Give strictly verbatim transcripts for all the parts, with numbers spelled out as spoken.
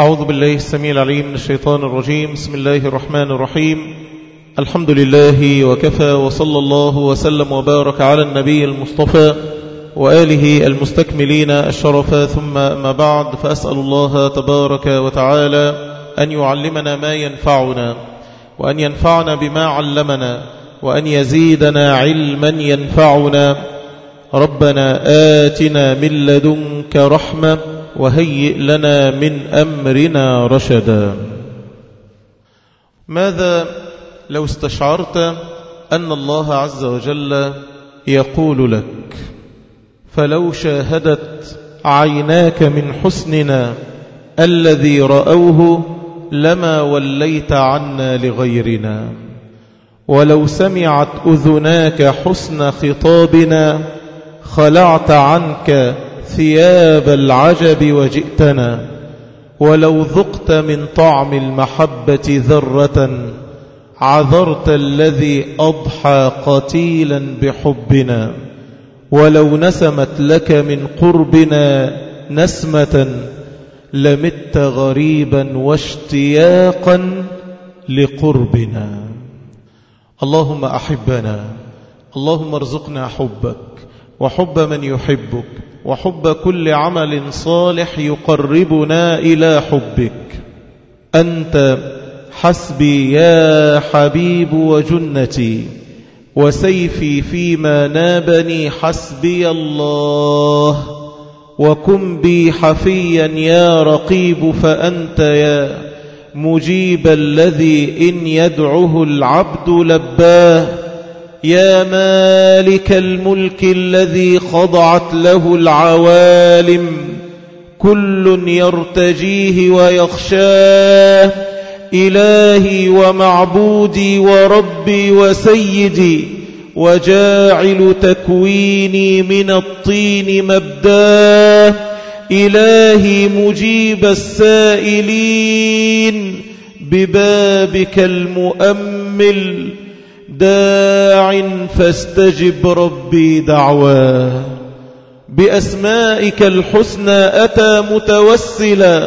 أعوذ بالله السميع العليم من الشيطان الرجيم. بسم الله الرحمن الرحيم. الحمد لله وكفى، وصلى الله وسلم وبارك على النبي المصطفى وآله المستكملين الشرف، ثم ما بعد، فأسأل الله تبارك وتعالى أن يعلمنا ما ينفعنا، وأن ينفعنا بما علمنا، وأن يزيدنا علما ينفعنا. ربنا آتنا من لدنك رحمة وهيئ لنا من أمرنا رشدا. ماذا لو استشعرت أن الله عز وجل يقول لك: فلو شاهدت عيناك من حسننا الذي رأوه لما وليت عنا لغيرنا، ولو سمعت أذناك حسن خطابنا خلعت عنك ثياب العجب وجئتنا، ولو ذقت من طعم المحبة ذرة عذرت الذي أضحى قتيلا بحبنا، ولو نسمت لك من قربنا نسمة لمت غريبا واشتياقا لقربنا. اللهم أحبنا، اللهم ارزقنا حبك وحب من يحبك وحب كل عمل صالح يقربنا إلى حبك. أنت حسبي يا حبيب وجنتي، وسيفي فيما نابني حسبي الله، وكن بي حفيا يا رقيب، فأنت يا مجيب الذي إن يدعه العبد لباه، يا مالك الملك الذي خضعت له العوالم، كل يرتجيه ويخشاه، إلهي ومعبودي وربي وسيدي، وجاعل تكويني من الطين مبداه، إلهي مجيب السائلين، ببابك المؤمل داع فاستجب ربي دعواه، بأسمائك الحسنى أتى متوسلا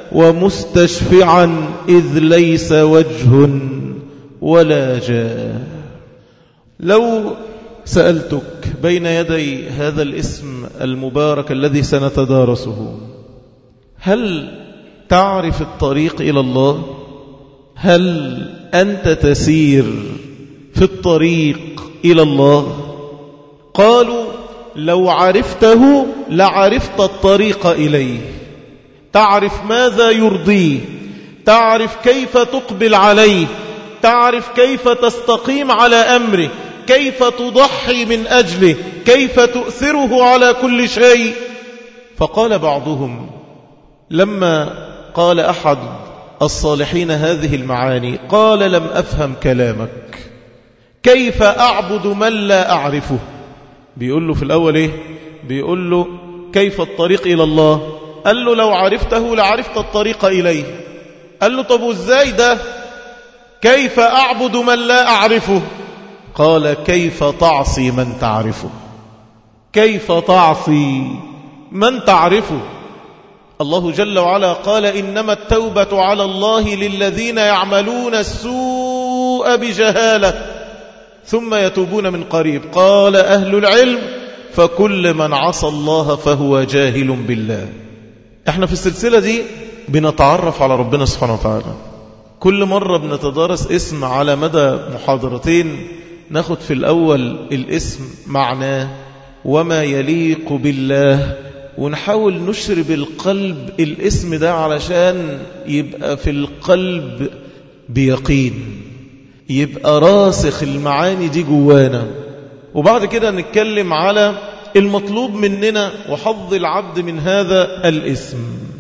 ومستشفعا إذ ليس وجه ولا جاه. لو سألتك بين يدي هذا الاسم المبارك الذي سنتدارسه: هل تعرف الطريق إلى الله؟ هل أنت تسير في الطريق إلى الله؟ قالوا: لو عرفته لعرفت الطريق إليه، تعرف ماذا يرضيه، تعرف كيف تقبل عليه، تعرف كيف تستقيم على أمره، كيف تضحي من أجله، كيف تؤثره على كل شيء. فقال بعضهم لما قال أحد الصالحين هذه المعاني، قال: لم أفهم كلامك، كيف أعبد من لا أعرفه؟ بيقول له في الأول إيه؟ بيقول له كيف الطريق إلى الله؟ قال له: لو عرفته لعرفت الطريق إليه. قال له: طب وإزاي ده؟ كيف أعبد من لا أعرفه؟ قال: كيف تعصي من تعرفه؟ كيف تعصي من تعرفه؟ الله جل وعلا قال: إنما التوبة على الله للذين يعملون السوء بجهالة ثم يتوبون من قريب. قال أهل العلم: فكل من عصى الله فهو جاهل بالله. احنا في السلسلة دي بنتعرف على ربنا سبحانه وتعالى، كل مرة بنتدارس اسم على مدى محاضرتين، ناخد في الأول الاسم معناه وما يليق بالله، ونحاول نشرب القلب الاسم ده علشان يبقى في القلب بيقين، يبقى راسخ المعاني دي جوانا. وبعد كده نتكلم على المطلوب مننا وحظ العبد من هذا الاسم.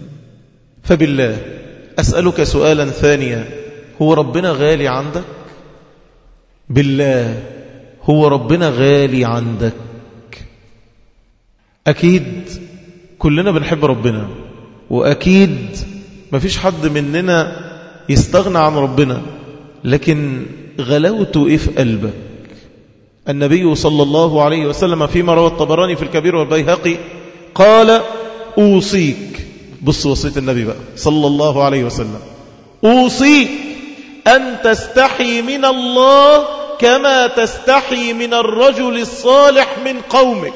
فبالله أسألك سؤالا ثانيا: هو ربنا غالي عندك؟ بالله هو ربنا غالي عندك؟ أكيد كلنا بنحب ربنا، وأكيد مفيش حد مننا يستغنى عن ربنا، لكن غلوته إيه في قلبك؟ النبي صلى الله عليه وسلم فيما روى الطبراني في الكبير والبيهقي قال: أوصيك بص وصية النبي بقى صلى الله عليه وسلم: أوصيك أن تستحي من الله كما تستحي من الرجل الصالح من قومك.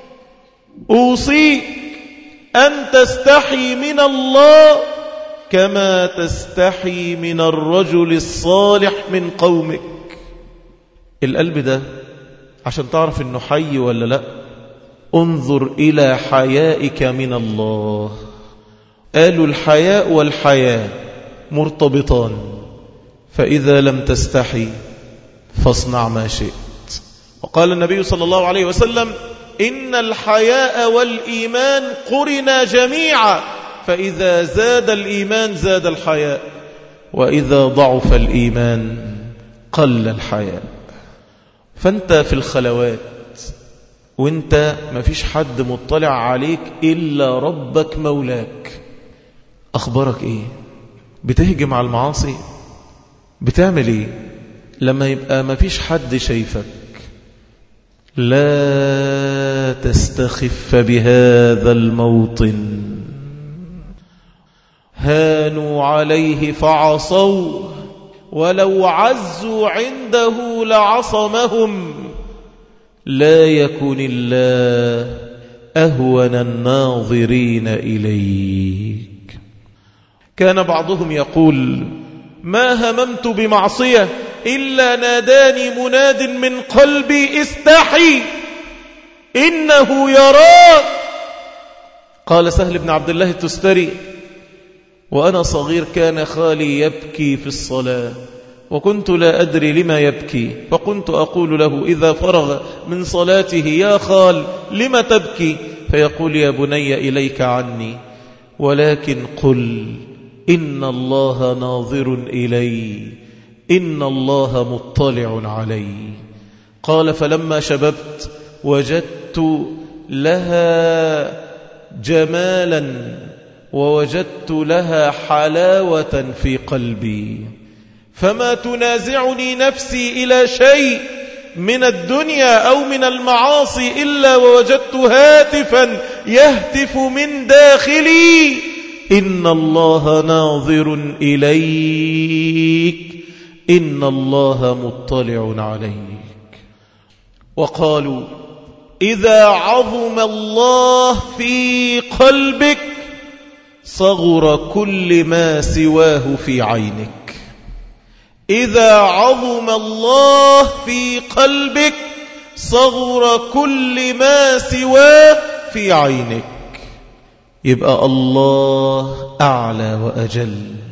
أوصيك أن تستحي من الله كما تستحي من الرجل الصالح من قومك. القلب ده عشان تعرف انه حي ولا لا، انظر إلى حيائك من الله. قالوا الحياء والحياة مرتبطان، فإذا لم تستحي فاصنع ما شئت. وقال النبي صلى الله عليه وسلم: إن الحياء والإيمان قرنا جميعا، فإذا زاد الإيمان زاد الحياء، وإذا ضعف الإيمان قل الحياء. فأنت في الخلوات وانت ما فيش حد مطلع عليك إلا ربك مولاك، أخبارك إيه؟ بتهجم على المعاصي؟ بتعمل إيه لما يبقى ما فيش حد شايفك؟ لا تستخف بهذا الموطن. هانوا عليه فعصوه، ولو عزوا عنده لعصمهم. لا يكن الله أهون الناظرين إليك. كان بعضهم يقول: ما هممت بمعصية إلا ناداني مناد من قلبي: استحي إنه يراك. قال سهل بن عبد الله التستري: وأنا صغير كان خالي يبكي في الصلاة، وكنت لا أدري لما يبكي، فكنت أقول له إذا فرغ من صلاته: يا خال لم تبكي؟ فيقول: يا بني إليك عني، ولكن قل إن الله ناظر إلي، إن الله مطلع علي. قال: فلما شببت وجدت لها جمالا ووجدت لها حلاوة في قلبي، فما تنازعني نفسي إلى شيء من الدنيا أو من المعاصي إلا ووجدت هاتفا يهتف من داخلي: إن الله ناظر إليك، إن الله مطلع عليك. وقالوا: إذا عظم الله في قلبك صغر كل ما سواه في عينك. إذا عظم الله في قلبك صغر كل ما سواه في عينك. يبقى الله أعلى وأجل،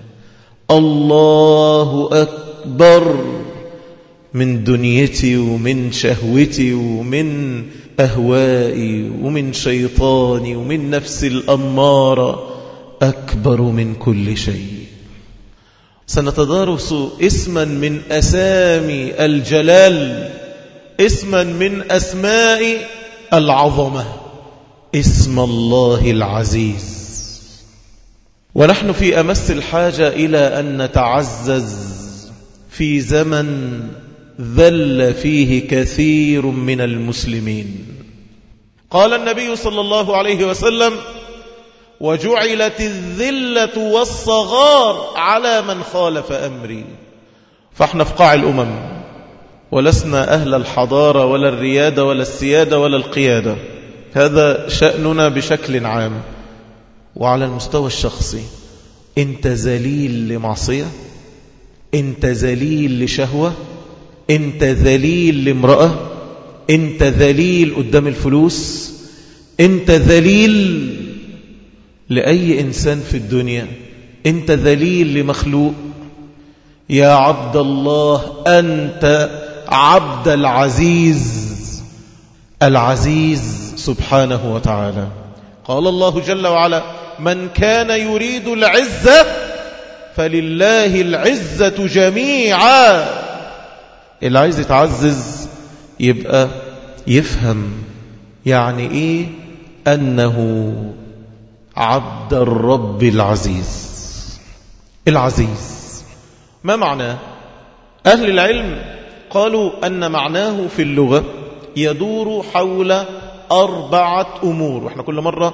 الله أكبر من دنيتي ومن شهوتي ومن أهوائي ومن شيطاني ومن نفسي الأمارة، أكبر من كل شيء. سنتدارس اسما من أسامي الجلال، اسما من أسماء العظمة، اسم الله العزيز. ونحن في أمس الحاجة إلى أن نتعزز في زمن ذل فيه كثير من المسلمين. قال النبي صلى الله عليه وسلم: وجعلت الذلة والصغار على من خالف أمري. فاحنا في قاع الأمم، ولسنا أهل الحضارة ولا الريادة ولا السيادة ولا القيادة، هذا شأننا بشكل عام. وعلى المستوى الشخصي، انت ذليل لمعصية، انت ذليل لشهوة، انت ذليل لامرأة، انت ذليل قدام الفلوس، انت ذليل لأي إنسان في الدنيا، انت ذليل لمخلوق. يا عبد الله أنت عبد العزيز، العزيز سبحانه وتعالى. قال الله جل وعلا: من كان يريد العزة فلله العزة جميعا. اللي عايز يتعزز يبقى يفهم يعني إيه أنه عبد الرب العزيز. العزيز ما معناه؟ أهل العلم قالوا أن معناه في اللغة يدور حول أربعة أمور، وإحنا كل مرة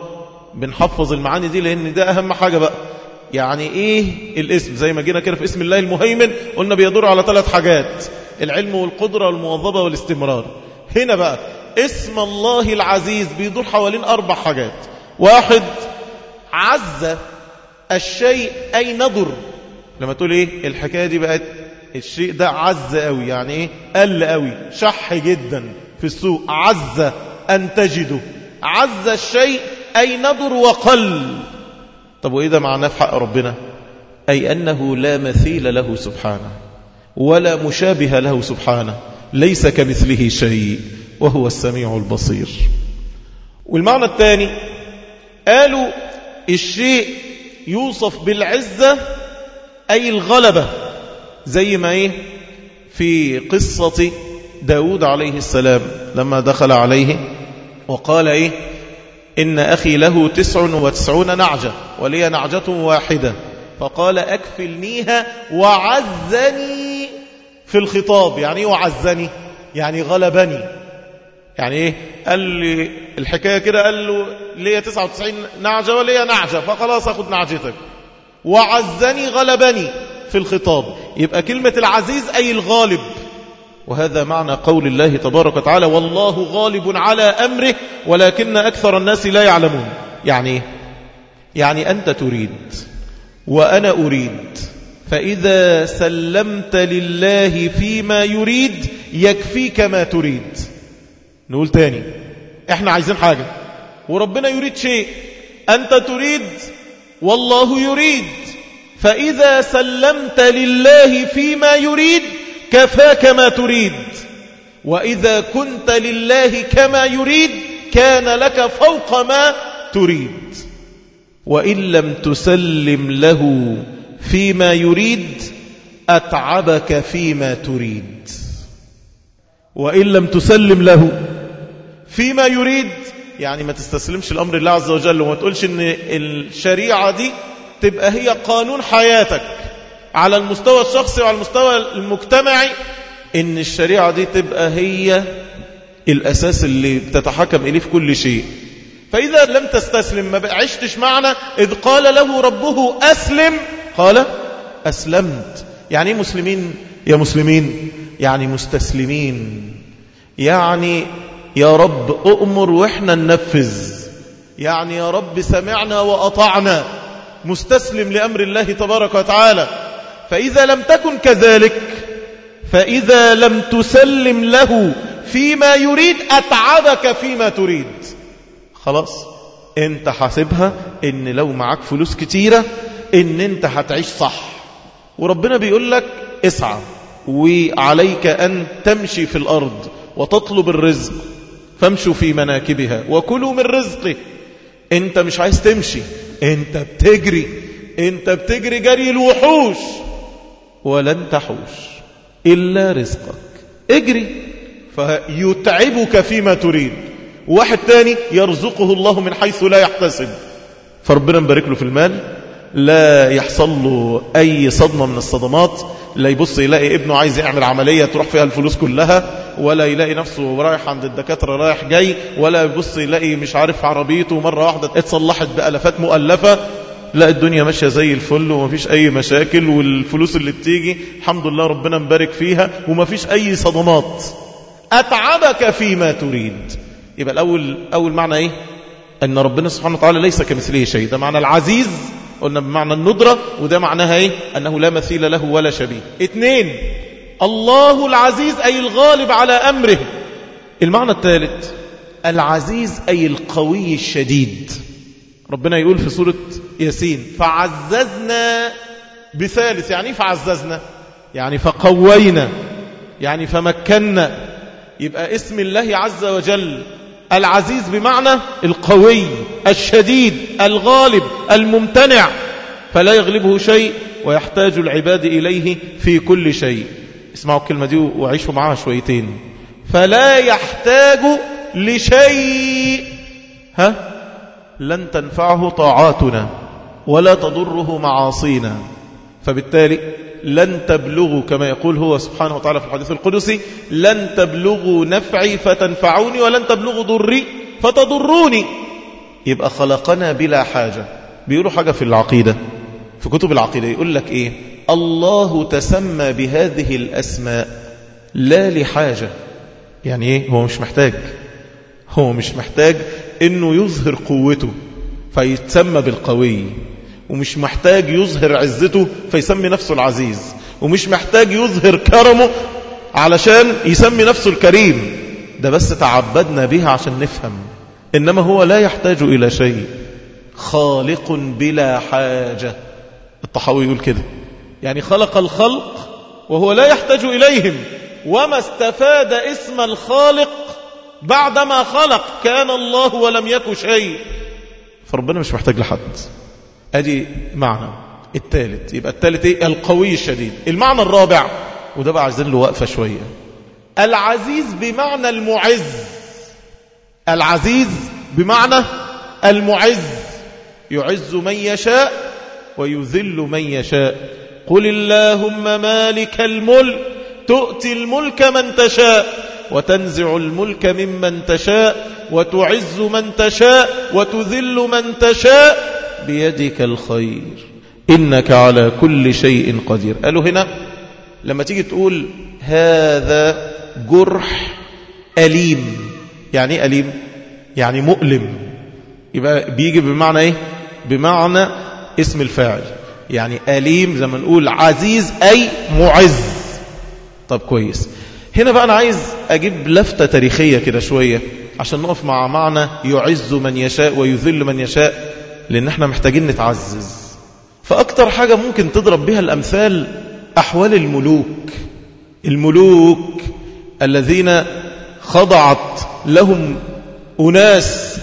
بنحفظ المعاني دي لأن ده أهم حاجة بقى. يعني إيه الاسم؟ زي ما جينا كده في اسم الله المهيمن قلنا بيدور على ثلاث حاجات: العلم والقدرة والمواظبة والاستمرار. هنا بقى اسم الله العزيز بيدور حوالين أربع حاجات. واحد، عز الشيء أي نضر. لما تقول إيه الحكاية دي بقت الشيء ده عز قوي، يعني إيه قل قوي، شح جدا في السوق، عز أن تجده. عز الشيء أي نضر وقل. طب وإذا معناه في حق ربنا؟ أي أنه لا مثيل له سبحانه ولا مشابه له سبحانه، ليس كمثله شيء وهو السميع البصير. والمعنى الثاني قالوا الشيء يوصف بالعزة أي الغلبة، زي ما إيه في قصة داود عليه السلام لما دخل عليه وقال إيه إن أخي له تسع وتسعون نعجة ولي نعجة واحدة، فقال أكفلنيها وعزني في الخطاب. يعني إيه وعزني؟ يعني غلبني. يعني إيه؟ قال لي الحكاية كده، قال له لي تسعة وتسعين نعجة ولي نعجة، فخلاص أخذ نعجتك. وعزني غلبني في الخطاب. يبقى كلمة العزيز أي الغالب. وهذا معنى قول الله تبارك وتعالى والله غالب على أمره ولكن أكثر الناس لا يعلمون. يعني يعني أنت تريد وأنا أريد، فإذا سلمت لله فيما يريد يكفيك ما تريد. نقول تاني، احنا عايزين حاجة وربنا يريد شيء، أنت تريد والله يريد، فإذا سلمت لله فيما يريد كفاك ما تريد. وإذا كنت لله كما يريد كان لك فوق ما تريد. وإن لم تسلم له فيما يريد أتعبك فيما تريد. وإن لم تسلم له فيما يريد يعني ما تستسلمش الأمر الله عز وجل، وما تقولش إن الشريعة دي تبقى هي قانون حياتك على المستوى الشخصي وعلى المستوى المجتمعي، إن الشريعة دي تبقى هي الأساس اللي بتتحكم إليه في كل شيء. فإذا لم تستسلم ما عشتش معنا. إذ قال له ربه أسلم قال أسلمت. يعني مسلمين يا مسلمين، يعني مستسلمين، يعني يا رب أؤمر وإحنا ننفذ، يعني يا رب سمعنا وأطعنا، مستسلم لأمر الله تبارك وتعالى. فإذا لم تكن كذلك، فإذا لم تسلم له فيما يريد أتعبك فيما تريد. خلاص انت حاسبها ان لو معك فلوس كتيرة ان انت هتعيش صح، وربنا بيقول لك اسعى وعليك ان تمشي في الارض وتطلب الرزق، فامشوا في مناكبها وكلوا من رزقه. انت مش عايز تمشي، انت بتجري، انت بتجري جري الوحوش، ولن تحوش الا رزقك. اجري فيتعبك فيما تريد. واحد تاني يرزقه الله من حيث لا يحتسب، فربنا مبارك له في المال، لا يحصل له أي صدمة من الصدمات، لا يبص يلاقي ابنه عايز يعمل عملية تروح فيها الفلوس كلها، ولا يلاقي نفسه رايح عند الدكاترة رايح جاي، ولا يبص يلاقي مش عارف عربيته مرة واحدة اتصلحت بألفات مؤلفة. لا، الدنيا ماشية زي الفل ومفيش أي مشاكل، والفلوس اللي بتيجي الحمد لله ربنا مبارك فيها ومفيش أي صدمات. أتعبك فيما تريد. يبقى الأول أول معنى إيه؟ أن ربنا سبحانه وتعالى ليس كمثله شيء. ده معنى العزيز قلنا بمعنى الندرة، وده معناها إيه؟ أنه لا مثيل له ولا شبيه. اثنين، الله العزيز أي الغالب على أمره. المعنى الثالث العزيز أي القوي الشديد. ربنا يقول في سورة ياسين فعززنا بثالث. يعني فعززنا يعني فقوينا، يعني فمكنا. يبقى اسم الله عز وجل العزيز بمعنى القوي الشديد الغالب الممتنع، فلا يغلبه شيء ويحتاج العباد إليه في كل شيء. اسمعوا الكلمة دي وعيشوا معها شويتين. فلا يحتاج لشيء ها لن تنفعه طاعاتنا ولا تضره معاصينا، فبالتالي لن تبلغوا كما يقول هو سبحانه وتعالى في الحديث القدسي لن تبلغوا نفعي فتنفعوني ولن تبلغوا ضري فتضروني. يبقى خلقنا بلا حاجة. بيقولوا حاجة في العقيدة، في كتب العقيدة يقول لك إيه؟ الله تسمى بهذه الأسماء لا لحاجة. يعني إيه؟ هو مش محتاج، هو مش محتاج إنه يظهر قوته فيتسمى بالقوي، ومش محتاج يظهر عزته فيسمي نفسه العزيز، ومش محتاج يظهر كرمه علشان يسمي نفسه الكريم. ده بس تعبدنا بها عشان نفهم. إنما هو لا يحتاج إلى شيء، خالق بلا حاجة. الطحاوي يقول كده، يعني خلق الخلق وهو لا يحتاج إليهم، وما استفاد اسم الخالق بعدما خلق، كان الله ولم يكن شيء. فربنا مش محتاج لحد. ادي معنى. الثالث، يبقى الثالث ايه؟ القوي الشديد. المعنى الرابع، وده بقى عايزين له وقفه شويه، العزيز بمعنى المعز. العزيز بمعنى المعز، يعز من يشاء ويذل من يشاء. قل اللهم مالك الملك تؤتي الملك من تشاء وتنزع الملك ممن تشاء وتعز من تشاء وتذل من تشاء بيدك الخير إنك على كل شيء قدير. قالوا هنا لما تيجي تقول هذا جرح أليم، يعني ايه أليم؟ يعني مؤلم. يبقى بيجي بمعنى ايه؟ بمعنى اسم الفاعل. يعني أليم زي ما نقول عزيز أي معز. طب كويس. هنا بقى أنا عايز أجيب لفتة تاريخية كده شوية عشان نقف مع معنى يعز من يشاء ويذل من يشاء، لأن احنا محتاجين نتعزز. فأكتر حاجة ممكن تضرب بها الأمثال أحوال الملوك. الملوك الذين خضعت لهم أناس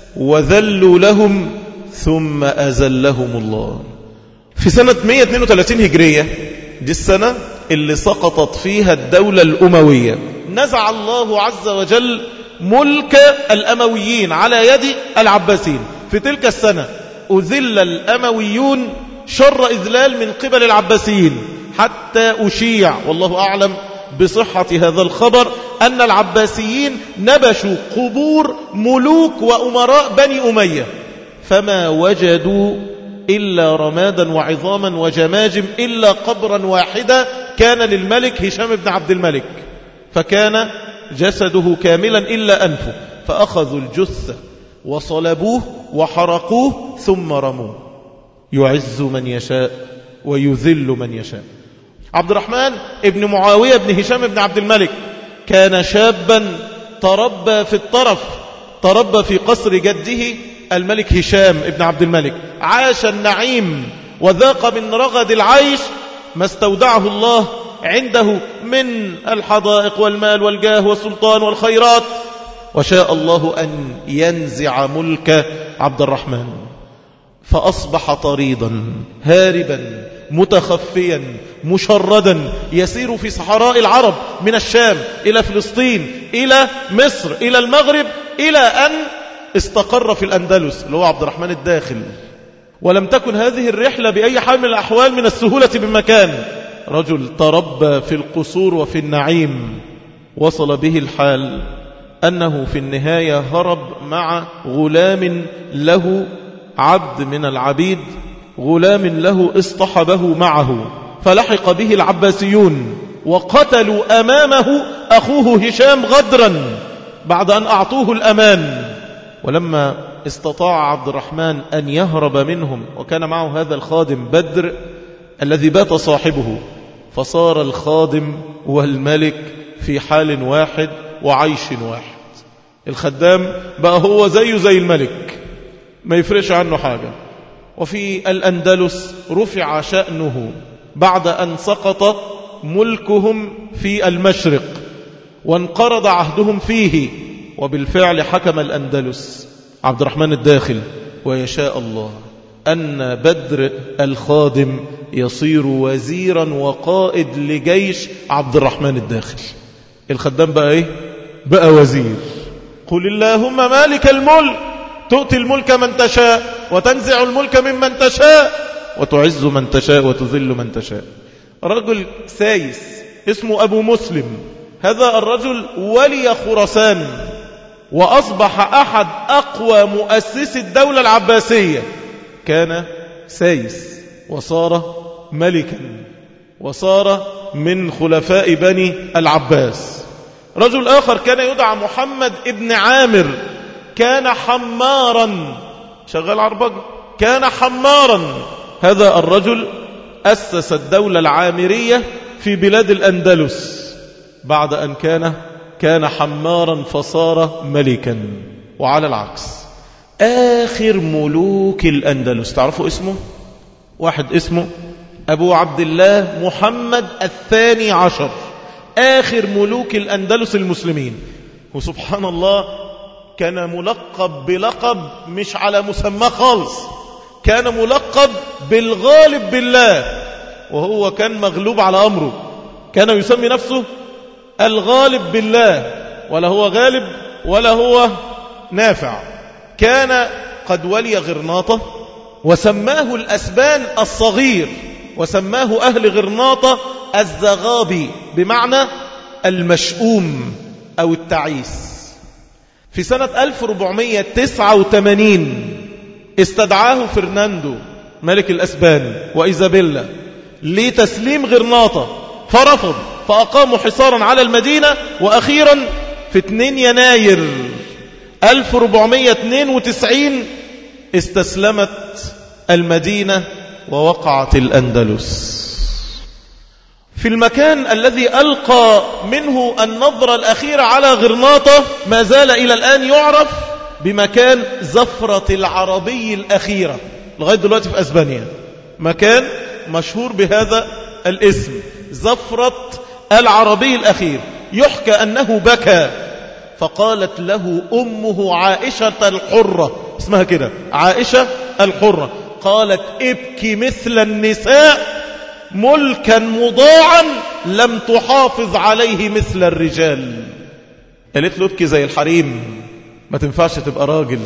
وذلوا لهم ثم أذلهم الله. في سنة مئة واثنين وثلاثين هجرية، دي السنة اللي سقطت فيها الدولة الأموية، نزع الله عز وجل ملك الأمويين على يد العباسيين. في تلك السنة أذل الأمويون شر إذلال من قبل العباسيين، حتى أشيع والله أعلم بصحة هذا الخبر أن العباسيين نبشوا قبور ملوك وأمراء بني أمية، فما وجدوا إلا رمادا وعظاما وجماجم إلا قبرا واحدا كان للملك هشام بن عبد الملك، فكان جسده كاملا إلا أنفه، فأخذوا الجثة وصلبوه وحرقوه ثم رموه. يعز من يشاء ويذل من يشاء. عبد الرحمن ابن معاوية بن هشام بن عبد الملك كان شابا تربى في الطرف، تربى في قصر جده الملك هشام بن عبد الملك، عاش النعيم وذاق من رغد العيش ما استودعه الله عنده من الحدائق والمال والجاه والسلطان والخيرات، وشاء الله أن ينزع ملك عبد الرحمن، فأصبح طريدا هاربا متخفيا مشردا يسير في صحراء العرب من الشام إلى فلسطين إلى مصر إلى المغرب، إلى أن استقر في الأندلس اللي هو عبد الرحمن الداخل. ولم تكن هذه الرحلة بأي حال من الأحوال من السهولة بمكان. رجل تربى في القصور وفي النعيم، وصل به الحال أنه في النهاية هرب مع غلام له، عبد من العبيد، غلام له اصطحبه معه، فلحق به العباسيون وقتلوا أمامه أخوه هشام غدرا بعد أن أعطوه الأمان. ولما استطاع عبد الرحمن أن يهرب منهم، وكان معه هذا الخادم بدر الذي بات صاحبه، فصار الخادم والملك في حال واحد وعيش واحد. الخدام بقى هو زيه زي الملك، ما يفرش عنه حاجة. وفي الأندلس رفع شأنه بعد أن سقط ملكهم في المشرق وانقرض عهدهم فيه، وبالفعل حكم الأندلس عبد الرحمن الداخل. ويشاء الله أن بدر الخادم يصير وزيرا وقائد لجيش عبد الرحمن الداخل. الخدام بقى ايه؟ بقى وزير. قل اللهم مالك الملك تؤتي الملك من تشاء وتنزع الملك ممن تشاء وتعز من تشاء وتذل من تشاء. رجل سايس اسمه أبو مسلم، هذا الرجل ولي خراسان، وأصبح أحد أقوى مؤسسي الدولة العباسية. كان سايس وصار ملكا وصار من خلفاء بني العباس. رجل آخر كان يدعى محمد ابن عامر، كان حمارا، شغال عربجة، كان حمارا. هذا الرجل أسس الدولة العامرية في بلاد الأندلس بعد أن كان كان حمارا فصار ملكا. وعلى العكس آخر ملوك الأندلس تعرفوا اسمه؟ واحد اسمه أبو عبد الله محمد الثاني عشر، آخر ملوك الأندلس المسلمين. وسبحان الله كان ملقب بلقب مش على مسمى خالص، كان ملقب بالغالب بالله، وهو كان مغلوب على أمره. كان يسمي نفسه الغالب بالله، ولا هو غالب ولا هو نافع. كان قد ولي غرناطة وسماه الأسبان الصغير، وسماه أهل غرناطة الزغابي بمعنى المشؤوم أو التعيس. في سنة ألف وأربعمائة وتسعة وثمانين استدعاه فرناندو ملك الأسبان وإيزابيلا لتسليم غرناطة، فرفض، فأقاموا حصارا على المدينة. وأخيرا في اثنين يناير ألف وأربعمائة واثنين وتسعين استسلمت المدينة ووقعت الأندلس. في المكان الذي ألقى منه النظرة الأخيرة على غرناطة ما زال إلى الآن يعرف بمكان زفرة العربي الأخيرة، لغاية دلوقتي في أسبانيا مكان مشهور بهذا الاسم، زفرة العربي الأخير. يحكى أنه بكى فقالت له أمه عائشة الحرة، اسمها كده عائشة الحرة، قالت ابكي مثل النساء، ملكا مضاعا لم تحافظ عليه مثل الرجال. قالت له ابكي زي الحريم، ما تنفعش تبقى راجل،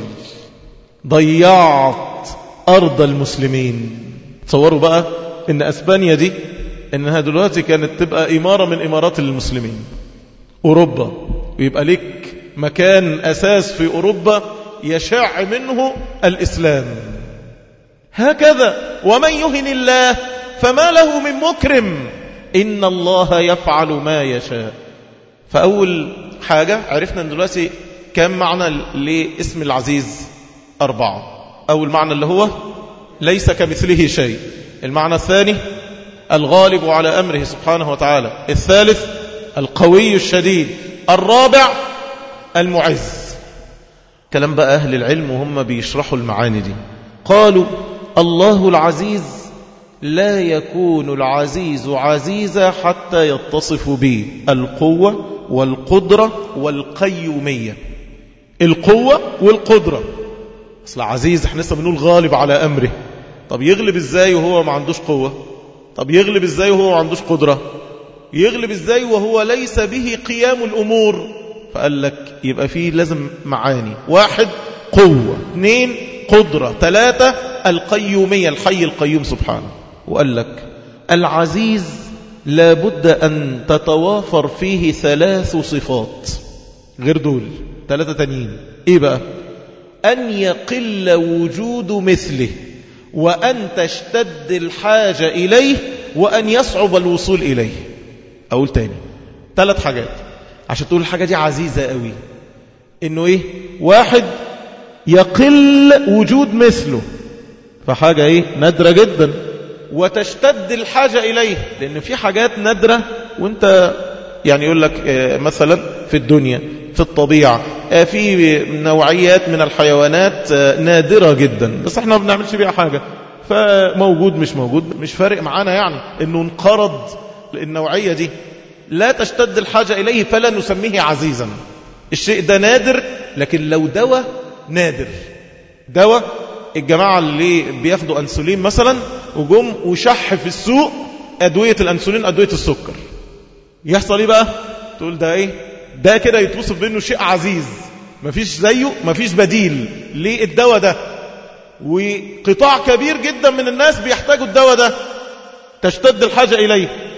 ضيعت أرض المسلمين. تصوروا بقى إن أسبانيا دي إنها دلوقتي كانت تبقى إمارة من إمارات المسلمين، أوروبا، ويبقى لك مكان أساس في أوروبا يشع منه الإسلام. هكذا ومن يهن الله فما له من مكرم، إن الله يفعل ما يشاء. فأول حاجة عرفنا أن دلوقتي كم معنى لاسم العزيز؟ أربعة. أول معنى اللي هو ليس كمثله شيء. المعنى الثاني الغالب على أمره سبحانه وتعالى. الثالث القوي الشديد. الرابع المعز. كلام بقى أهل العلم وهم بيشرحوا المعاني دي، قالوا الله العزيز لا يكون العزيز عزيزا حتى يتصف به القوة والقدرة والقيومية. القوة والقدرة. أصل عزيز احنا لسه بنقول غالب على أمره، طب يغلب ازاي وهو ما عندوش قوة؟ طب يغلب ازاي وهو ما عندوش قدرة؟ يغلب ازاي وهو ليس به قيام الأمور؟ فقال لك يبقى فيه لازم معاني: واحد قوة، اثنين قدرة، ثلاثة القيومية، الحي القيوم سبحانه. وقال لك العزيز لابد أن تتوافر فيه ثلاث صفات غير دول، ثلاثة تانيين. ايه بقى؟ أن يقل وجود مثله، وأن تشتد الحاجة إليه، وأن يصعب الوصول إليه. أقول تاني ثلاث حاجات عشان تقول الحاجة دي عزيزة قوي. إنه إيه؟ واحد يقل وجود مثله، فحاجة إيه؟ نادرة جدا. وتشتد الحاجة إليه، لأن في حاجات نادرة وانت يعني يقول لك مثلا في الدنيا في الطبيعة في نوعيات من الحيوانات نادرة جدا بس احنا ما بنعملش بيها حاجة، فموجود مش موجود مش فارق معانا، يعني انه انقرض النوعية دي. لا تشتد الحاجة إليه فلا نسميه عزيزا. الشيء ده نادر، لكن لو دواء نادر، دواء الجماعة اللي بياخدوا أنسولين مثلا وجم وشح في السوق أدوية الأنسولين أدوية السكر، يحصل ايه بقى؟ تقول ده ايه؟ ده كده يتوصف بأنه شيء عزيز، مفيش زيه، مفيش بديل للدواء ده، وقطاع كبير جدا من الناس بيحتاجوا الدواء ده. تشتد الحاجة إليه.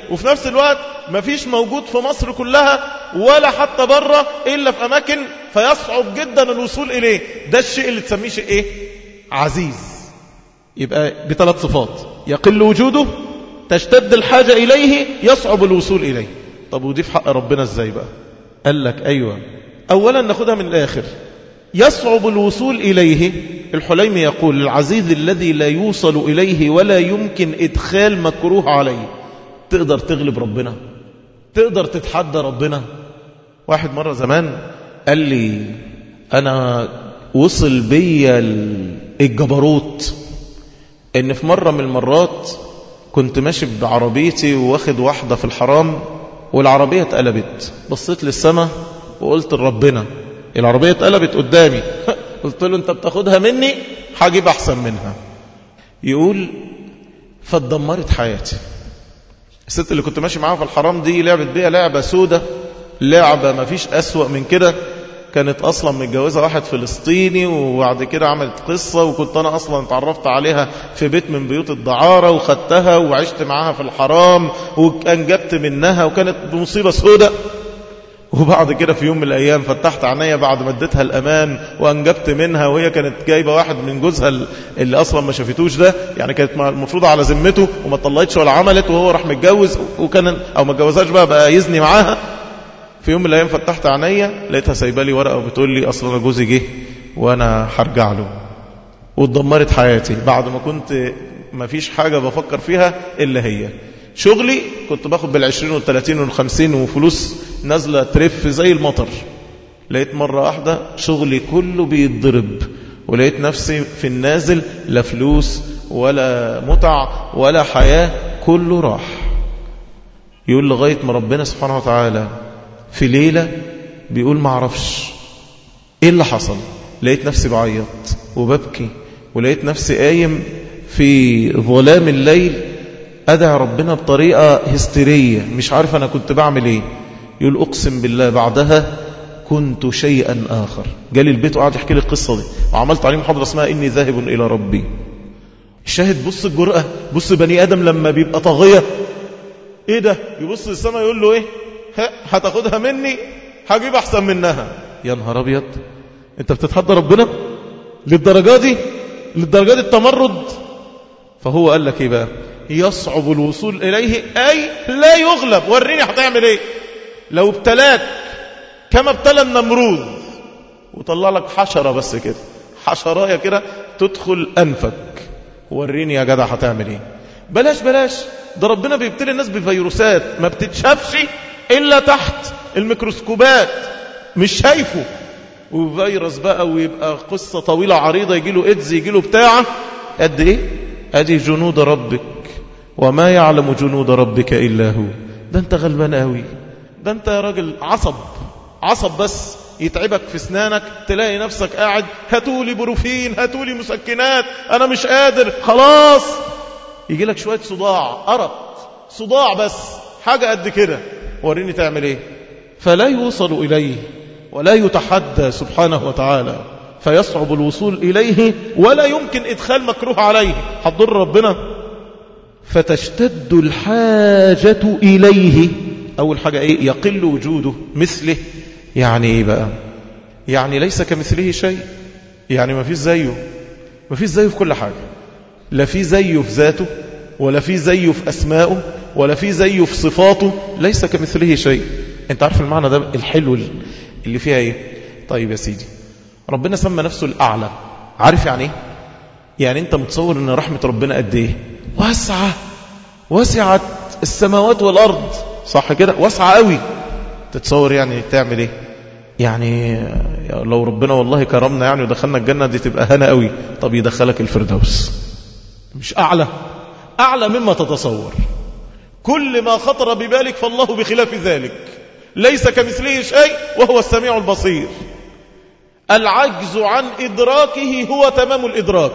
وفي نفس الوقت مفيش موجود في مصر كلها ولا حتى بره إلا في أماكن فيصعب جدا الوصول إليه. ده الشيء اللي تسميه شيء إيه؟ عزيز. يبقى بثلاث صفات: يقل وجوده، تشتد الحاجة إليه، يصعب الوصول إليه. طب ودي في حق ربنا إزاي بقى؟ قال لك أيوة، أولا ناخدها من الآخر. يصعب الوصول إليه، الحليمي يقول: العزيز الذي لا يوصل إليه ولا يمكن إدخال مكروه عليه. تقدر تغلب ربنا؟ تقدر تتحدى ربنا؟ واحد مرة زمان قال لي: أنا وصل بي الجبروت إن في مرة من المرات كنت ماشي بعربيتي واخد واحدة في الحرام، والعربية اتقلبت. بصيت للسماء وقلت لربنا، العربية اتقلبت قدامي قلت له: انت بتاخدها مني، هجيب احسن منها. يقول: فاتدمرت حياتي. الست اللي كنت ماشي معاها في الحرام دي لعبت بيها لعبة سودة، لعبة ما فيش أسوأ من كده. كانت أصلا متجوزة واحد فلسطيني، وبعد كده عملت قصة، وكنت أنا أصلا اتعرفت عليها في بيت من بيوت الدعارة وخدتها وعشت معاها في الحرام وأنجبت منها، وكانت مصيبة سودة. وبعد كده في يوم من الأيام فتحت عينيا بعد ما اديتها الأمان وأنجبت منها، وهي كانت جايبة واحد من جوزها اللي أصلا ما شافتوش ده، يعني كانت المفروض على ذمته وما طلعتش ولا عملت، وهو راح متجوز وكان أو ما اتجوزهاش بقى بقى يزني معاها. في يوم من الأيام فتحت عينيا لقيتها سايبه لي ورقة وبتقول لي: أصلا أنا جوزي جه وأنا هرجع له. واتدمرت حياتي بعد ما كنت ما فيش حاجة بفكر فيها إلا هي. شغلي كنت باخد بالعشرين والثلاثين والخمسين وفلوس نازلة ترف زي المطر. لقيت مرة واحدة شغلي كله بيتضرب، ولقيت نفسي في النازل، لا فلوس ولا متع ولا حياة، كله راح. يقول لغاية ما ربنا سبحانه وتعالى في ليلة بيقول: ما عرفش ايه اللي حصل. لقيت نفسي بعيط وببكي، ولقيت نفسي قايم في ظلام الليل أدعي ربنا بطريقة هستيرية، مش عارف أنا كنت بعمل إيه. يقول: أقسم بالله بعدها كنت شيئا آخر. جالي البيت وقعد يحكي لي القصة دي، وعملت عليه محاضرة اسمها إني ذاهب إلى ربي. الشاهد: بص الجرأة، بص بني آدم لما بيبقى طاغية إيه ده؟ يبص للسماء يقول له إيه؟ هتاخدها مني، هجيب أحسن منها. يا نهار أبيض، أنت بتتحدى ربنا للدرجة دي؟ للدرجة دي التمرد؟ فهو قال لك إيه بقى؟ يصعب الوصول إليه أي لا يغلب. وريني هتعمل إيه؟ لو ابتلاك كما ابتلى النمروذ وطلع لك حشرة بس كده، حشراية كده تدخل أنفك، وريني يا جدع هتعمل إيه؟ بلاش بلاش، ده ربنا بيبتلي الناس بفيروسات ما بتتشافش إلا تحت الميكروسكوبات، مش شايفه. وفيروس بقى ويبقى قصة طويلة عريضة، يجيله إيدز، يجيله بتاعة قد إيه؟ أدي جنود ربك وما يعلم جنود ربك إلا هو. ده أنت غلبان قوي، ده أنت يا راجل عصب عصب بس يتعبك في اسنانك، تلاقي نفسك قاعد: هاتولي بروفين، هاتولي مسكنات، أنا مش قادر خلاص. يجي لك شوية صداع، أرق صداع بس، حاجة قد كده، وريني تعمل إيه؟ فلا يوصل إليه ولا يتحدى سبحانه وتعالى، فيصعب الوصول إليه ولا يمكن إدخال مكروه عليه. هتضر ربنا. فتشتد الحاجة إليه. أول حاجة إيه؟ يقل وجوده مثله. يعني إيه بقى؟ يعني ليس كمثله شيء، يعني ما فيش زيه، ما فيش زيه في كل حاجة. لا في زيه في ذاته، ولا في زيه في أسمائه، ولا في زيه في صفاته. ليس كمثله شيء. انت عارف المعنى ده الحلو اللي فيها ايه؟ طيب يا سيدي، ربنا سمى نفسه الأعلى. عارف يعني ايه؟ يعني انت متصور ان رحمة ربنا قد ايه؟ واسعة، وسعت السماوات والأرض، صح كده؟ واسعة قوي. تتصور يعني تعمل ايه؟ يعني لو ربنا والله كرمنا يعني ودخلنا الجنة دي تبقى هنا قوي. طب يدخلك الفردوس، مش أعلى؟ أعلى مما تتصور. كل ما خطر ببالك فالله بخلاف ذلك. ليس كمثله شيء وهو السميع البصير. العجز عن إدراكه هو تمام الإدراك،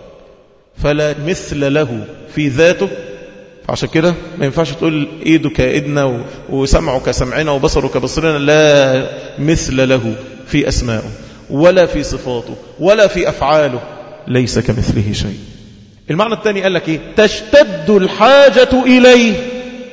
فلا مثل له في ذاته. عشان كده ما ينفعش تقول ايده كايدنا وسمعه كسمعنا وبصره كبصرنا. لا مثل له في أسمائه ولا في صفاته ولا في أفعاله. ليس كمثله شيء. المعنى الثاني قال لك ايه؟ تشتد الحاجة إليه.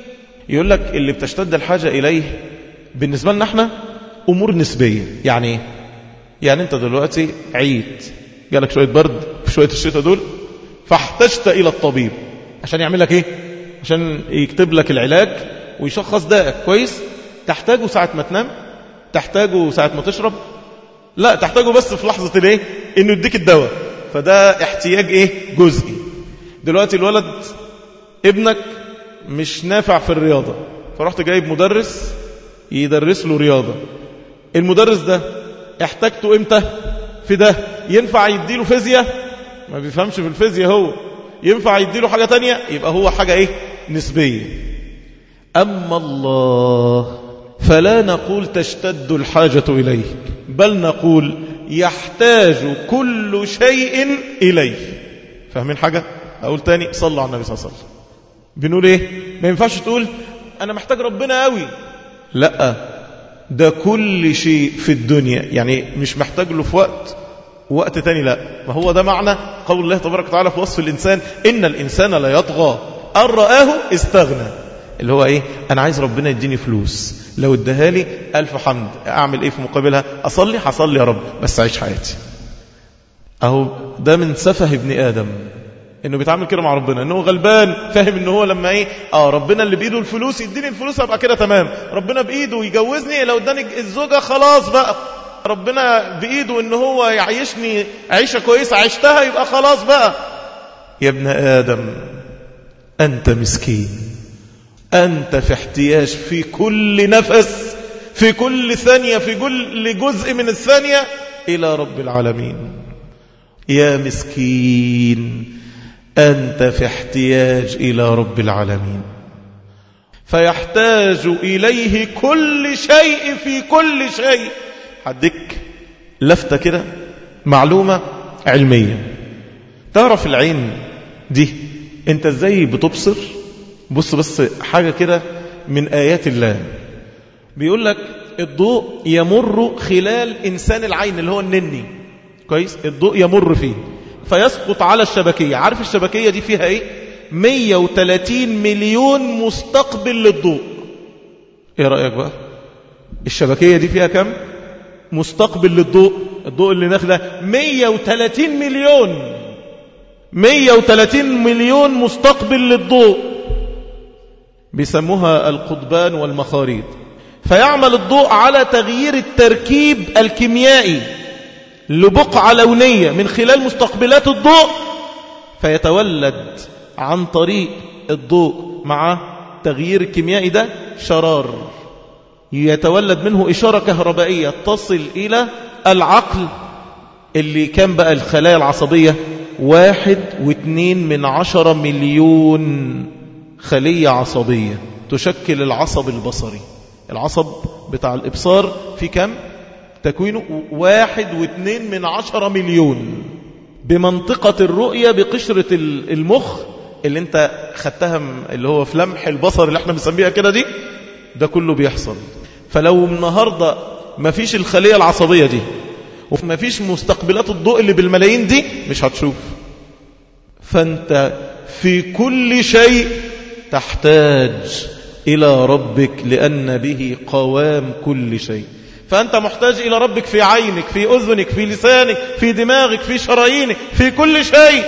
يقول لك اللي بتشتد الحاجة إليه بالنسبة لنا احنا أمور نسبية. يعني يعني انت دلوقتي عيد، جالك شوية برد في شوية الشتاء دول، فاحتجت إلى الطبيب عشان يعمل لك ايه؟ عشان يكتب لك العلاج ويشخص دائك كويس. تحتاجه ساعة ما تنام؟ تحتاجه ساعة ما تشرب؟ لا، تحتاجه بس في لحظة الايه؟ انه يديك الدواء. فده احتياج ايه؟ جزئي. دلوقتي الولد ابنك مش نافع في الرياضة، فرحت جايب مدرس يدرس له رياضة. المدرس ده احتاجته امتى؟ في ده. ينفع يديله فيزياء؟ ما بيفهمش في الفيزياء هو. ينفع يديله حاجة تانية؟ يبقى هو حاجة ايه؟ نسبية. أما الله فلا نقول تشتد الحاجة إليه، بل نقول يحتاج كل شيء إليه. فاهمين حاجة؟ أقول تاني، صلوا على النبي صلى الله عليه وسلم. بنقول ايه؟ ما ينفعش تقول أنا محتاج ربنا قوي. لا، ده كل شيء في الدنيا، يعني مش محتاج له في وقت وقت تاني. لا، ما هو ده معنى قول الله تبارك وتعالى في وصف الإنسان: إن الإنسان لا يطغى أن رآه استغنى. اللي هو ايه؟ أنا عايز ربنا يديني فلوس، لو اداها لي ألف حمد. أعمل ايه في مقابلها؟ أصلي؟ هصلي يا رب، بس أعيش حياتي. أهو ده من سفه ابن آدم، انه بيتعامل كده مع ربنا، انه غلبان فاهم انه هو لما ايه اه ربنا اللي بايده الفلوس يديني الفلوس ابقى كده تمام. ربنا بايده يجوزني، لو اداني الزوجه خلاص بقى. ربنا بايده ان هو يعيشني عيشه كويسه عشتها، يبقى خلاص بقى. يا ابن ادم انت مسكين، انت في احتياج في كل نفس، في كل ثانيه، في كل جزء من الثانيه الى رب العالمين. يا مسكين، أنت في احتياج إلى رب العالمين. فيحتاج إليه كل شيء في كل شيء. حدك لفتة كده، معلومة علمية. تعرف العين دي أنت إزاي بتبصر؟ بص بس حاجة كده من آيات الله. بيقول لك الضوء يمر خلال إنسان العين اللي هو النني، كويس؟ الضوء يمر فيه فيسقط على الشبكية. عارف الشبكية دي فيها ايه؟ مية وثلاثين مليون مستقبل للضوء. ايه رأيك بقى؟ الشبكية دي فيها كم مستقبل للضوء؟ الضوء اللي ناخده مية وثلاثين مليون، مية وثلاثين مليون مستقبل للضوء. بيسموها القضبان والمخاريط. فيعمل الضوء على تغيير التركيب الكيميائي لبقعة لونية من خلال مستقبلات الضوء، فيتولد عن طريق الضوء مع تغيير الكيميائي ده شرار، يتولد منه إشارة كهربائية تصل إلى العقل اللي كان بقى الخلايا العصبية واحد واثنين من عشرة مليون خلية عصبية تشكل العصب البصري. العصب بتاع الإبصار في كم تكوينه؟ واحد واثنين من عشرة مليون. بمنطقة الرؤية بقشرة المخ اللي انت خدتها اللي هو في لمح البصر اللي احنا بنسميها كده دي، ده كله بيحصل. فلو النهاردة ما فيش الخلية العصبية دي وما فيش مستقبلات الضوء اللي بالملايين دي، مش هتشوف. فانت في كل شيء تحتاج إلى ربك، لأن به قوام كل شيء. فأنت محتاج إلى ربك في عينك، في أذنك، في لسانك، في دماغك، في شرايينك، في كل شيء.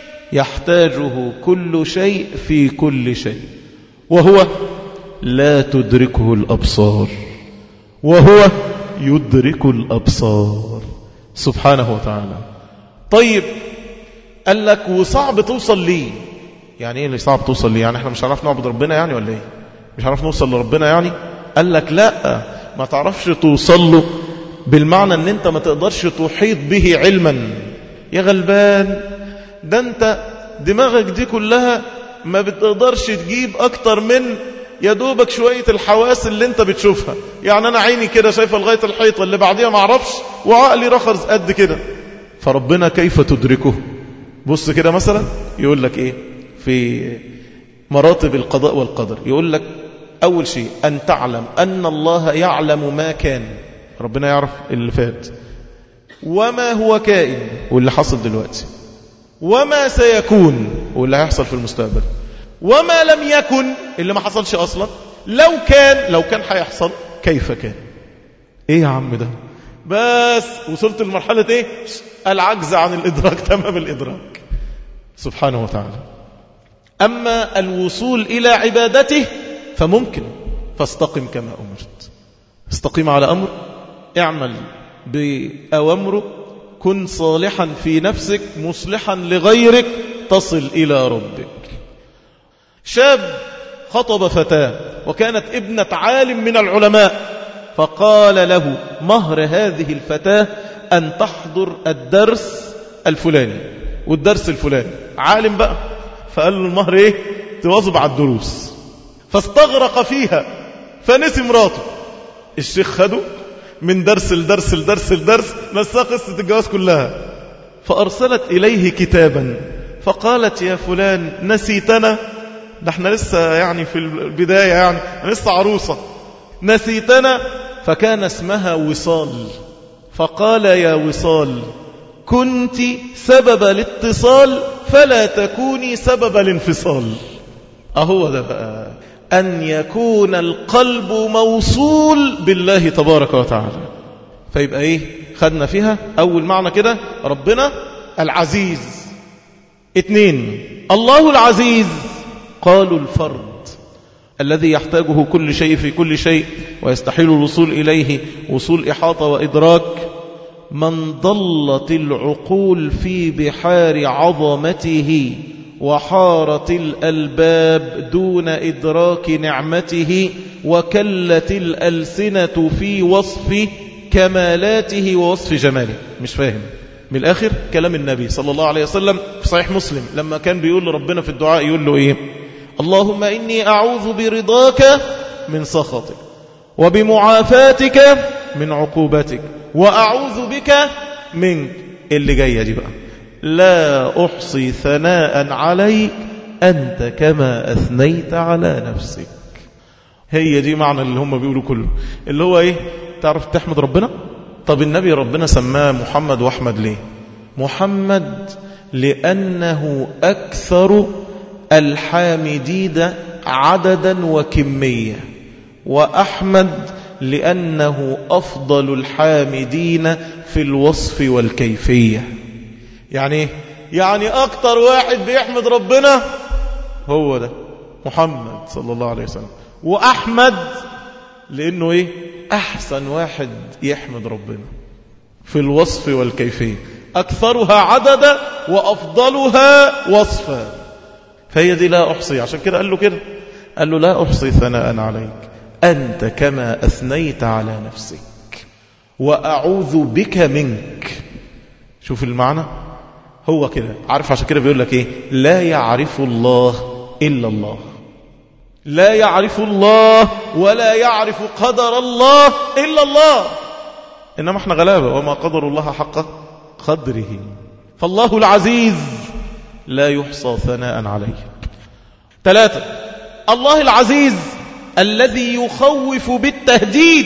يحتاجه كل شيء في كل شيء، وهو لا تدركه الأبصار وهو يدرك الأبصار سبحانه وتعالى. طيب قال لك وصعب توصل ليه؟ يعني ايه اللي صعب توصل ليه؟ يعني احنا مش هنعرف نعبد ربنا يعني ولا ايه؟ مش هنعرف نوصل لربنا يعني؟ قال لك لا، ما تعرفش توصل له بالمعنى ان انت ما تقدرش تحيط به علما. يا غلبان، ده انت دماغك دي كلها ما بتقدرش تجيب اكتر من يا دوبك شوية الحواس اللي انت بتشوفها. يعني انا عيني كده شايفة لغاية الحيطة اللي بعديها ما اعرفش، وعقلي رخص قد كده. فربنا كيف تدركه؟ بص كده مثلا يقول لك ايه في مراتب القضاء والقدر؟ يقول لك أول شيء أن تعلم أن الله يعلم ما كان، ربنا يعرف اللي فات وما هو كائن واللي حصل دلوقتي، وما سيكون واللي هيحصل في المستقبل، وما لم يكن اللي ما حصلش أصلا، لو كان لو كان هيحصل كيف كان. ايه يا عم ده؟ بس وصلت لمرحلة ايه؟ العجز عن الإدراك تمام الإدراك سبحانه وتعالى. أما الوصول إلى عبادته فممكن، فاستقم كما أمرت. استقيم على أمر، اعمل بأوامره، كن صالحا في نفسك مصلحا لغيرك، تصل إلى ربك. شاب خطب فتاة وكانت ابنة عالم من العلماء، فقال له مهر هذه الفتاة أن تحضر الدرس الفلاني والدرس الفلاني، عالم بقى، فقال له المهر ايه؟ تواظب على الدروس. فاستغرق فيها فنسي مراته. الشيخ خده من درس لدرس لدرس لدرس، نسى قصة الجواز كلها. فأرسلت إليه كتابا فقالت يا فلان نسيتنا؟ ده احنا لسه يعني في البداية، يعني لسه عروسة، نسيتنا؟ فكان اسمها وصال. فقال يا وصال كنت سبب الاتصال فلا تكوني سبب الانفصال. أهو ده بقى، أن يكون القلب موصول بالله تبارك وتعالى. فيبقى إيه خدنا فيها؟ أول معنى كده ربنا العزيز. اثنين، الله العزيز قالوا الفرد الذي يحتاجه كل شيء في كل شيء ويستحيل الوصول إليه وصول إحاطة وإدراك. من ضلت العقول في بحار عظمته وحارت الألباب دون إدراك نعمته وكلت الألسنة في وصف كمالاته ووصف جماله. مش فاهم من الآخر كلام النبي صلى الله عليه وسلم في صحيح مسلم لما كان بيقول لربنا في الدعاء، يقول له إيه؟ اللهم إني أعوذ برضاك من سخطك وبمعافاتك من عقوبتك وأعوذ بك منك. اللي جاية دي بقى، لا أحصي ثناء عليك أنت كما أثنيت على نفسك. هي دي معنى اللي هم بيقولوا كله، اللي هو إيه؟ تعرف تحمد ربنا؟ طب النبي ربنا سماه محمد وأحمد ليه؟ محمد لأنه أكثر الحامدين عددا وكمية، وأحمد لأنه أفضل الحامدين في الوصف والكيفية. يعني يعني أكتر واحد بيحمد ربنا هو ده محمد صلى الله عليه وسلم. وأحمد لأنه إيه؟ أحسن واحد يحمد ربنا في الوصف والكيفية، أكثرها عددا وأفضلها وصفا. فهي دي لا أحصي. عشان كده قال له كده، قال له لا أحصي ثناء عليك أنت كما أثنيت على نفسك وأعوذ بك منك. شوف المعنى هو كده، عارف؟ عشان كده بيقول لك إيه؟ لا يعرف الله إلا الله، لا يعرف الله ولا يعرف قدر الله إلا الله. إنما احنا غلابة، وما قدر الله حق قدره. فالله العزيز لا يحصى ثناء عليه. ثلاثة، الله العزيز الذي يخوف بالتهديد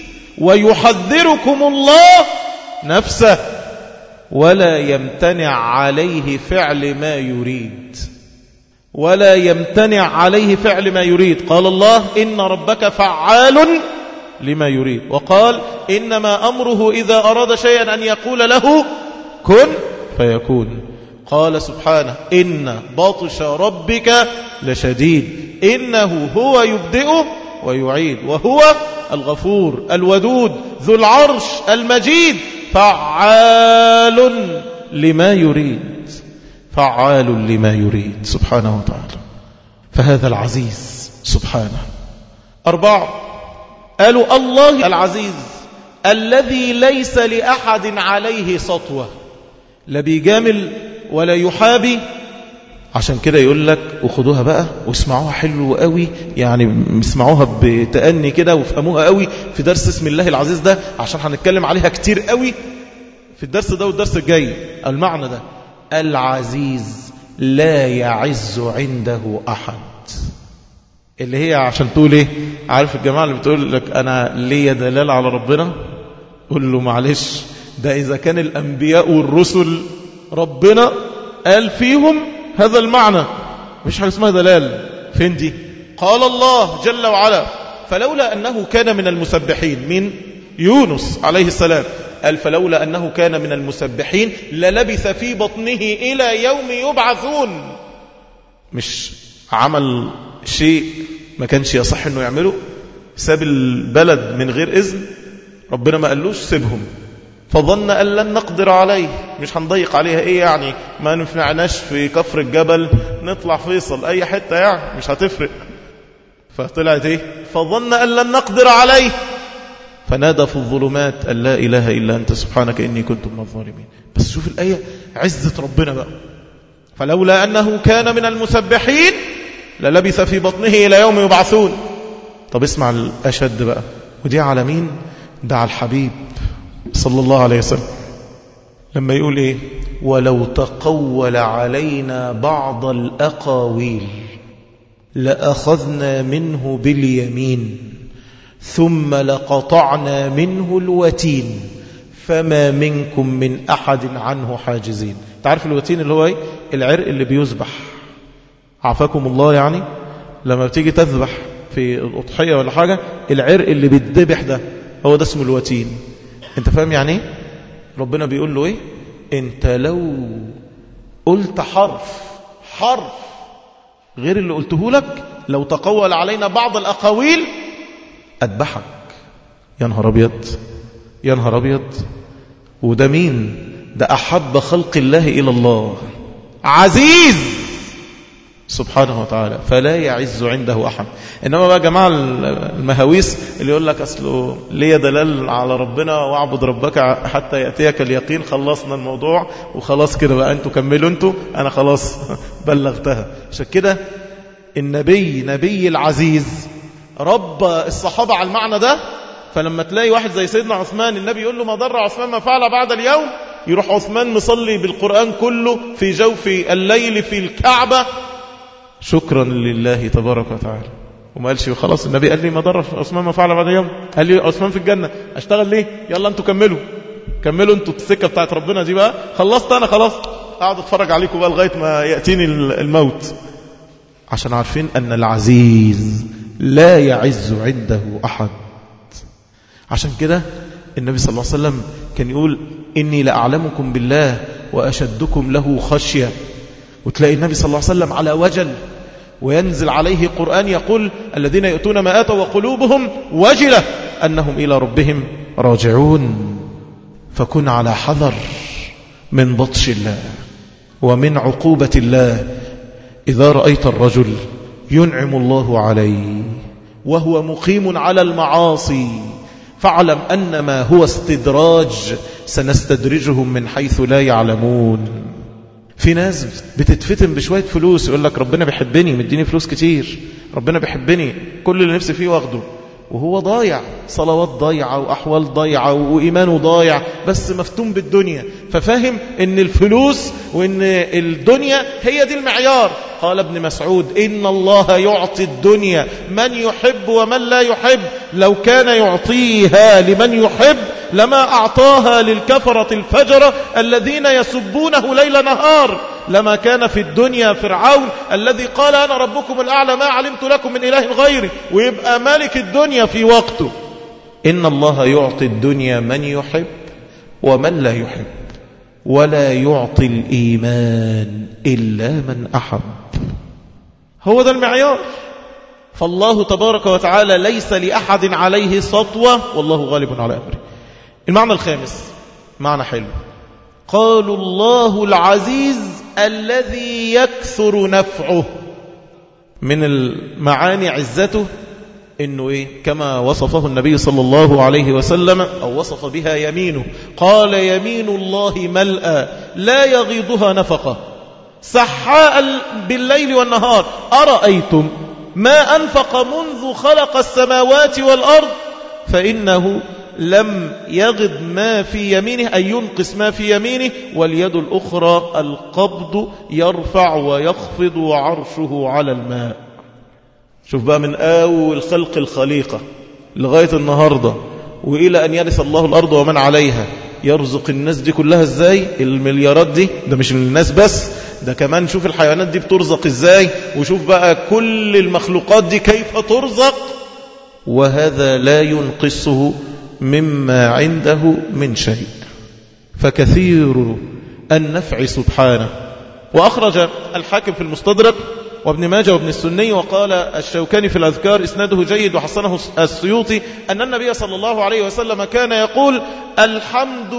ويحذركم الله نفسه ولا يمتنع عليه فعل ما يريد، ولا يمتنع عليه فعل ما يريد. قال الله إن ربك فعال لما يريد، وقال إنما أمره إذا أراد شيئا أن يقول له كن فيكون. قال سبحانه إن بطش ربك لشديد إنه هو يبدئ ويعيد وهو الغفور الودود ذو العرش المجيد فعال لما يريد، فعال لما يريد سبحانه وتعالى. فهذا العزيز سبحانه. أربعة، قالوا الله العزيز الذي ليس لأحد عليه سطوة، لا بيجامل ولا يحابي. عشان كده يقول لك وخدوها بقى واسمعوها حلو قوي، يعني اسمعوها بتأني كده وفهموها قوي في درس اسم الله العزيز ده، عشان هنتكلم عليها كتير قوي في الدرس ده والدرس الجاي. المعنى ده العزيز لا يعز عنده أحد، اللي هي عشان تقول ايه؟ عارف الجماعة اللي بتقول لك أنا ليا دلال على ربنا؟ قل له معلش، ده إذا كان الأنبياء والرسل ربنا قال فيهم هذا المعنى، مش حاجة اسمها دلال. فين دي؟ قال الله جل وعلا فلولا أنه كان من المسبحين، من يونس عليه السلام قال فلولا أنه كان من المسبحين للبث في بطنه إلى يوم يبعثون. مش عمل شيء ما كانش يصح أنه يعمله، ساب البلد من غير إذن، ربنا ما قالوش سيبهم، فظن أن لن نقدر عليه، مش هنضيق عليها إيه يعني، ما نفعناش في كفر الجبل نطلع فيصل أي حتة يعني مش هتفرق. فطلعت إيه؟ فظن أن لن نقدر عليه فنادى في الظلمات أن لا إله إلا أنت سبحانك إني كنت من الظالمين. بس شوف الآية عزة ربنا بقى، فلولا أنه كان من المسبحين للبث في بطنه إلى يوم يبعثون. طب اسمع الأشد بقى، ودي على مين؟ ده على الحبيب صلى الله عليه وسلم لما يقول إيه؟ ولو تقول علينا بعض الأقاويل لأخذنا منه باليمين ثم لقطعنا منه الوتين فما منكم من أحد عنه حاجزين. تعرف الوتين اللي هو ايه؟ العرق اللي بيذبح، عافاكم الله، يعني لما بتيجي تذبح في الأضحية ولا حاجة العرق اللي بيتذبح ده هو ده اسمه الوتين. انت فاهم يعني ايه؟ ربنا بيقول له ايه؟ انت لو قلت حرف حرف غير اللي قلته لك، لو تقول علينا بعض الأقاويل أذبحك. يا نهار أبيض، يا نهار أبيض. وده مين؟ ده أحب خلق الله إلى الله، عزيز سبحانه وتعالى، فلا يعز عنده أحد. إنما بقى جماعة المهاويس اللي يقول لك أصله ليه دلال على ربنا واعبد ربك حتى يأتيك اليقين، خلصنا الموضوع وخلاص كده بقى، أنتوا كملوا أنتوا، أنا خلاص بلغتها. عشان كده النبي نبي العزيز رب الصحابة على المعنى ده. فلما تلاقي واحد زي سيدنا عثمان النبي يقول له ما ضر عثمان ما فعل بعد اليوم، يروح عثمان مصلي بالقرآن كله في جوف الليل في الكعبة شكرا لله تبارك وتعالى. وما قالش خلاص النبي قال لي ما ضر عثمان ما فعل بعد اليوم، قال لي عثمان في الجنة اشتغل ليه؟ يلا انتوا كملوا كملوا انتوا السكة بتاعت ربنا دي بقى، خلصت انا خلاص اقعد اتفرج عليكم بقى لغاية ما يأتيني الموت. عشان عارفين ان العزيز لا يعز عنده أحد. عشان كده النبي صلى الله عليه وسلم كان يقول إني لأعلمكم بالله وأشدكم له خشية. وتلاقي النبي صلى الله عليه وسلم على وجل، وينزل عليه قرآن يقول الذين يؤتون ما آتوا وقلوبهم وجلة أنهم إلى ربهم راجعون. فكن على حذر من بطش الله ومن عقوبة الله. إذا رأيت الرجل ينعم الله عليه وهو مقيم على المعاصي فاعلم أنما هو استدراج، سنستدرجهم من حيث لا يعلمون. في ناس بتتفتن بشوية فلوس يقول لك ربنا بيحبني مديني فلوس كتير، ربنا بيحبني كل اللي نفسي فيه واخده، وهو ضايع، صلوات ضايعة وأحوال ضايعة وإيمانه ضايع، بس مفتون بالدنيا، ففهم ان الفلوس وان الدنيا هي دي المعيار. قال ابن مسعود إن الله يعطي الدنيا من يحب ومن لا يحب، لو كان يعطيها لمن يحب لما أعطاها للكفرة الفجرة الذين يسبونه ليل نهار. لما كان في الدنيا فرعون الذي قال أنا ربكم الأعلى ما علمت لكم من إله غيري، ويبقى مالك الدنيا في وقته. إن الله يعطي الدنيا من يحب ومن لا يحب، ولا يعطي الإيمان إلا من أحب. هو ده المعيار. فالله تبارك وتعالى ليس لأحد عليه سطوة والله غالب على أمره. المعنى الخامس معنى حلو، قالوا الله العزيز الذي يكثر نفعه. من المعاني عزته إنه إيه؟ كما وصفه النبي صلى الله عليه وسلم أو وصف بها يمينه، قال يمين الله ملأى لا يغيضها نفقة سحاء بالليل والنهار أرأيتم ما أنفق منذ خلق السماوات والأرض فإنه لم يغض ما في يمينه أي ينقص ما في يمينه، واليد الأخرى القبض يرفع ويخفض وعرشه على الماء. شوف بقى من أول خلق الخليقة لغاية النهاردة وإلى أن يرث الله الأرض ومن عليها، يرزق الناس دي كلها إزاي؟ المليارات دي ده مش الناس بس، ده كمان شوف الحيوانات دي بترزق ازاي، وشوف بقى كل المخلوقات دي كيف ترزق، وهذا لا ينقصه مما عنده من شيء. فكثير النفع سبحانه. وأخرج الحاكم في المستدرك وابن ماجه وابن السني، وقال الشوكاني في الأذكار إسناده جيد وحسنه السيوطي، أن النبي صلى الله عليه وسلم كان يقول: الحمد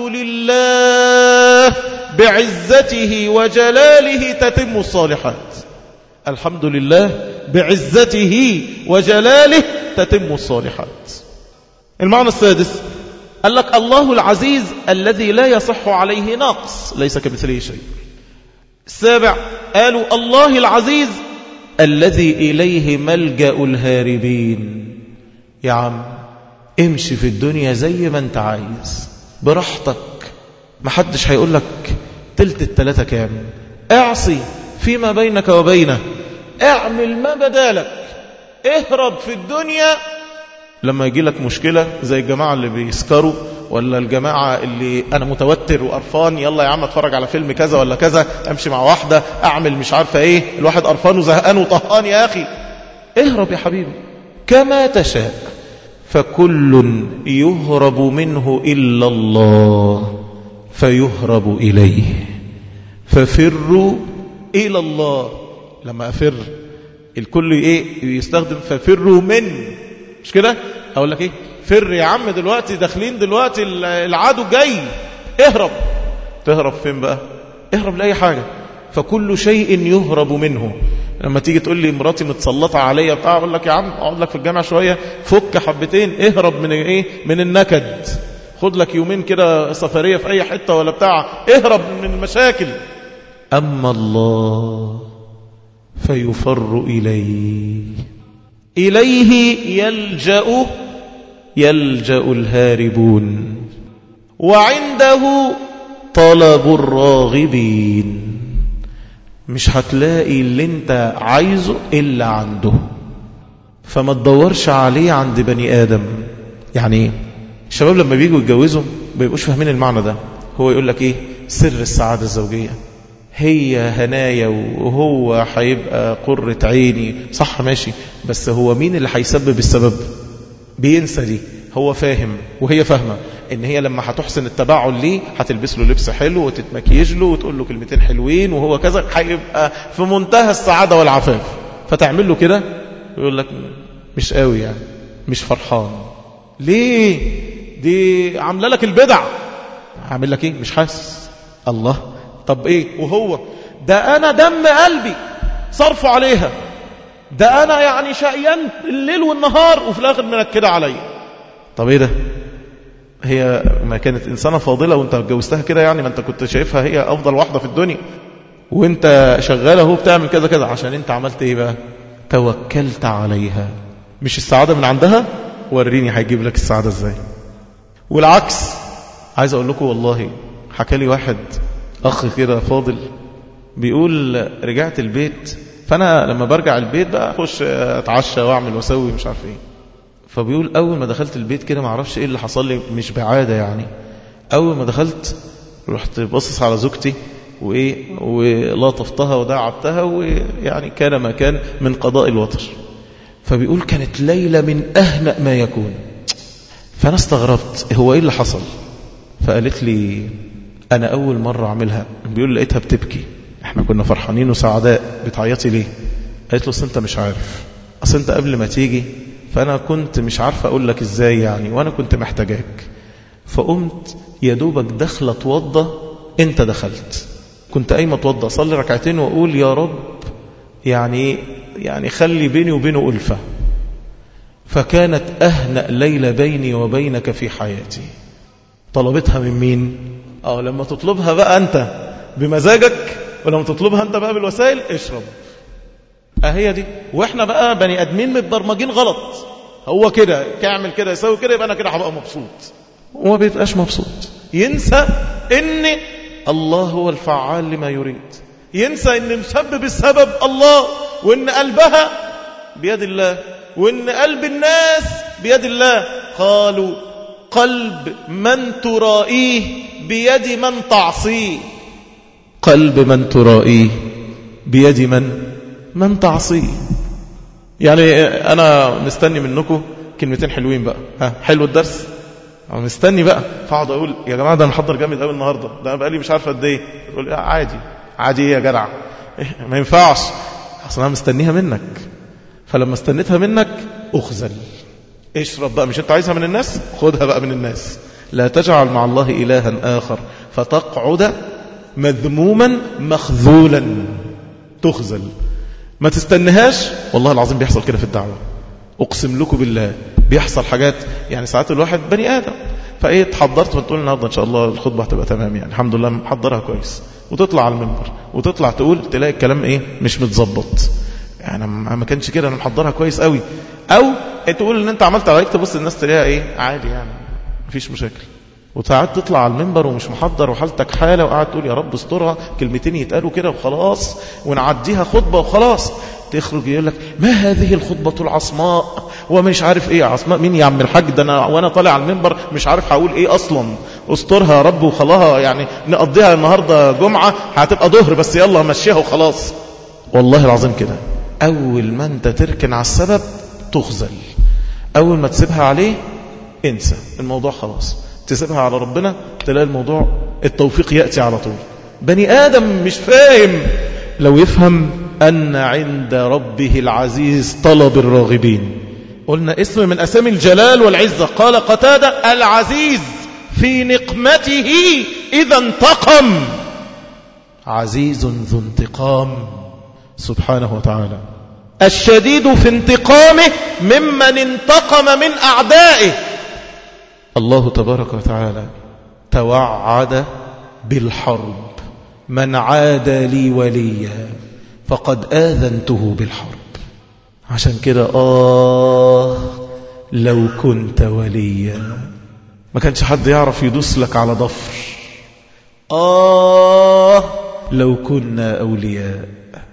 لله بعزته وجلاله تتم الصالحات. الحمد لله بعزته وجلاله تتم الصالحات. المعنى السادس قال لك: الله العزيز الذي لا يصح عليه نقص، ليس كمثله شيء. السابع قالوا: الله العزيز الذي إليه ملجأ الهاربين. يا عم امشي في الدنيا زي ما انت عايز براحتك، محدش هيقول لك تلت التلاتة كام، اعصي فيما بينك وبينه، اعمل ما بدالك، اهرب في الدنيا. لما يجي لك مشكلة زي الجماعة اللي بيسكروا، ولا الجماعة اللي أنا متوتر وقرفان، يلا يا عم اتفرج على فيلم كذا ولا كذا، امشي مع واحدة، أعمل مش عارفة إيه، الواحد قرفان وزهقان وطهقان. يا أخي اهرب يا حبيبي كما تشاء، فكل يهرب منه إلا الله فيهرب إليه، ففروا إلى الله. لما أفر الكل إيه يستخدم ففروا من، مش كده؟ أقول لك إيه؟ فر يا عم دلوقتي، داخلين دلوقتي العدو جاي، اهرب. تهرب فين بقى؟ اهرب لأي حاجة. فكل شيء يهرب منه. لما تيجي تقول لي مراتي متسلطة عليا بتاع، أقول لك يا عم أقعد لك في الجامعة شوية، فك حبتين، اهرب من إيه؟ من النكد. خد لك يومين كده سفرية في أي حتة ولا بتاع، اهرب من المشاكل. أما الله فيفر إليه، إليه يلجأ يلجأ الهاربون، وعنده طلب الراغبين. مش هتلاقي اللي انت عايزه إلا عنده، فما تدورش عليه عند بني آدم. يعني ايه؟ الشباب لما بييجوا يتجوزوا بيبقوش فاهمين المعنى ده. هو يقول لك ايه؟ سر السعادة الزوجية هي هنايا، وهو هيبقى قرة عيني. صح ماشي، بس هو مين اللي هيسبب السبب؟ بينسى دي. هو فاهم وهي فاهمة ان هي لما هتحسن التباعل ليه هتلبس له لبس حلو وتتمكيج له وتقول له كلمتين حلوين وهو كذا، هيبقى في منتهى السعادة والعفاف. فتعمل له كده ويقول لك مش قوي، يعني مش فرحان. ليه؟ دي عامله لك البدع. عامل لك ايه؟ مش حاسس. الله، طب ايه؟ وهو ده انا دم قلبي صرفه عليها، ده انا يعني شقيان الليل والنهار، وفي الاخر منكده عليا. طب ايه ده؟ هي ما كانت انسانه فاضله وانت اتجوزتها كده، يعني ما انت كنت شايفها هي افضل واحده في الدنيا، وانت شغاله اهو بتعمل كذا كذا، عشان انت عملت ايه بقى؟ توكلت عليها. مش السعاده من عندها؟ وريني هيجيب لك السعاده ازاي. والعكس. عايز اقول لكم والله، حكى لي واحد اخ كده فاضل، بيقول رجعت البيت، فانا لما برجع البيت بقى اخش اتعشى واعمل واسوي مش عارف ايه. فبيقول اول ما دخلت البيت كده ما اعرفش ايه اللي حصل لي، مش بعاده يعني، اول ما دخلت رحت باصص على زوجتي وايه ولطفتها ودعبتها، ويعني كان ما كان من قضاء الوتر. فبيقول كانت ليله من اهنأ ما يكون. فانا استغربت هو ايه اللي حصل. فقالت لي انا اول مره اعملها. بيقول لقيتها بتبكي، احنا كنا فرحانين وسعداء، بتعيطي ليه؟ قالت له اصل انت مش عارف، اصل انت قبل ما تيجي فانا كنت مش عارفه اقول لك ازاي يعني، وانا كنت محتاجاك، فقمت يا دوبك دخل اتوضى، انت دخلت، كنت قايمه اتوضى اصلي ركعتين واقول يا رب يعني يعني خلي بيني وبينه ألفة. فكانت أهنأ ليلة بيني وبينك في حياتي. طلبتها من مين؟ اه لما تطلبها بقى أنت بمزاجك، ولما تطلبها أنت بقى بالوسائل اشرب. أهي دي. وإحنا بقى بني أدمين متبرمجين غلط. هو كده كعمل كده يسوي كده يبقى أنا كده هبقى مبسوط، وما بيبقاش مبسوط. ينسى إن الله هو الفعال لما يريد، ينسى إن مسبب السبب الله، وإن قلبها بيد الله، وإن قلب الناس بيد الله. قالوا قلب من ترائيه بيد من تعصيه. قلب من ترائيه بيد من؟ من تعصيه. يعني أنا مستني منكم كلمتين حلوين بقى. ها حلو الدرس؟ أنا مستني بقى فاقعد أقول يا جماعة ده أنا محضر جامد قوي النهاردة، ده أنا بقالي مش عارف قد إيه. يقول عادي عادي إيه يا جدع؟ ما ينفعش، أصلا أنا مستنيها منك. فلما استنيتها منك أخزل. اشرب بقى، مش أنت عايزها من الناس؟ خدها بقى من الناس. لا تجعل مع الله إلها آخر فتقعد مذموما مخذولا، تخزل. ما تستنهاش. والله العظيم بيحصل كده في الدعوة، أقسم لكم بالله بيحصل حاجات. يعني ساعات الواحد بني آدم، فإيه تحضرت وتقول النهاردة إن شاء الله الخطبة هتبقى تمام، يعني الحمد لله محضرها كويس، وتطلع على المنبر وتطلع تقول تلاقي الكلام إيه مش متظبط. يعني ما كانش كده، أنا محضرها كويس قوي. أو تقول إن أنت عملت عليك، تبص الناس تلاقيها إيه عادي، يعني مفيش مشاكل. وساعات تطلع على المنبر ومش محضر وحالتك حالة، وقاعد تقول يا رب استرها، كلمتين يتقالوا كده وخلاص ونعديها خطبة وخلاص. تخرج يقول لك ما هذه الخطبة العصماء ومش عارف ايه. عصماء مين يا عم الحاج؟ ده انا وانا طالع على المنبر مش عارف هقول ايه اصلا. استرها يا رب وخلاها، يعني نقضيها النهاردة جمعة هتبقى ظهر بس، يلا مشيها وخلاص. والله العظيم كده، اول ما انت تركن على السبب تخزل، اول ما تسيبها عليه انسى الموضوع خلاص. تسيبها على ربنا تلاقي الموضوع التوفيق يأتي على طول. بني آدم مش فاهم. لو يفهم أن عند ربه العزيز طلب الراغبين. قلنا اسم من أسامي الجلال والعزة. قال قتادة العزيز في نقمته إذا انتقم. عزيز ذو انتقام سبحانه وتعالى. الشديد في انتقامه ممن انتقم من أعدائه. الله تبارك وتعالى توعد بالحرب. من عاد لي وليا فقد آذنته بالحرب. عشان كده آه لو كنت وليا، ما كانش حد يعرف يدوس لك على ضفر. آه لو كنا أولياء.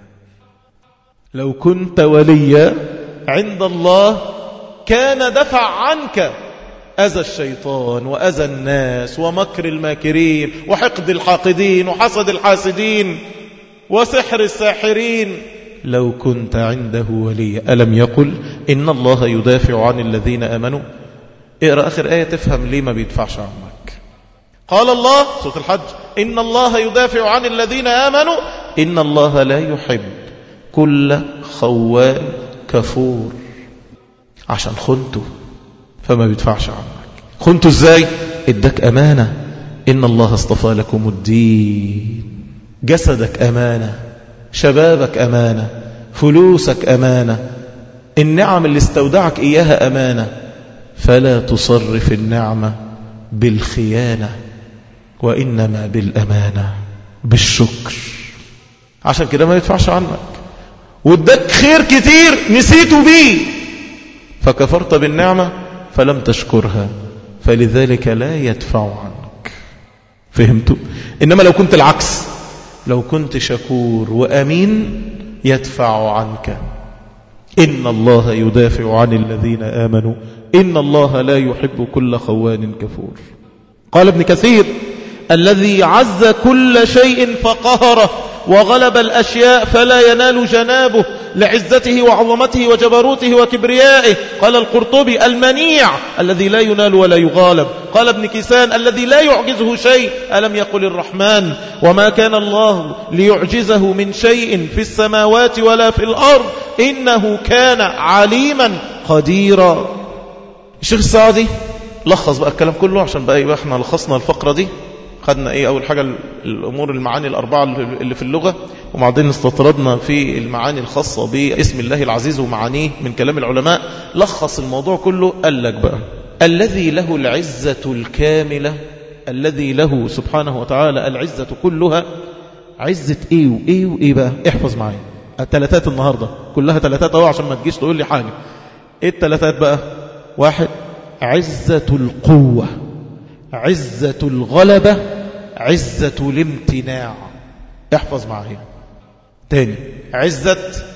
لو كنت وليا عند الله كان دفع عنك أذى الشيطان وأذى الناس ومكر الماكرين وحقد الحاقدين وحسد الحاسدين وسحر الساحرين. لو كنت عنده ولي. ألم يقل إن الله يدافع عن الذين آمنوا؟ اقرأ آخر آية تفهم ليه ما بيدفعش عنك. قال الله سورة الحج إن الله يدافع عن الذين آمنوا إن الله لا يحب كل خوان كفور. عشان خنته فما بيدفعش عنك. خنته ازاي؟ ادك أمانة. إن الله اصطفى لكم الدين. جسدك أمانة، شبابك أمانة، فلوسك أمانة، النعم اللي استودعك إياها أمانة. فلا تصرف النعمة بالخيانة، وإنما بالأمانة بالشكر. عشان كده ما يدفعش عنك. وادك خير كتير نسيته بيه فكفرت بالنعمة فلم تشكرها، فلذلك لا يدفع عنك. فهمتوا؟ إنما لو كنت العكس، لو كنت شكور وأمين يدفع عنك. إن الله يدافع عن الذين آمنوا إن الله لا يحب كل خوان كفور. قال ابن كثير الذي عز كل شيء فقهره وغلب الأشياء فلا ينال جنابه لعزته وعظمته وجبروته وكبريائه. قال القرطبي المنيع الذي لا ينال ولا يغالب. قال ابن كيسان الذي لا يعجزه شيء. ألم يقل الرحمن وما كان الله ليعجزه من شيء في السماوات ولا في الأرض إنه كان عليما قديرا. الشيخ السعدي لخص بقى الكلام كله عشان بقى يبقى احنا لخصنا الفقرة دي. خدنا ايه؟ اول حاجة الامور المعاني الاربعة اللي في اللغة، وبعدين استطردنا في المعاني الخاصة باسم الله العزيز ومعانيه من كلام العلماء. لخص الموضوع كله قال لك بقى الذي له العزة الكاملة، الذي له سبحانه وتعالى العزة كلها. عزة ايه وايه وايه بقى؟ احفظ معايا الثلاثات النهاردة كلها ثلاثات اهو عشان ما تجيش تقول لي حاجة. ايه الثلاثات بقى؟ واحد عزة القوة، عزة الغلبة، عزة الامتناع. احفظ معايا تاني. عزة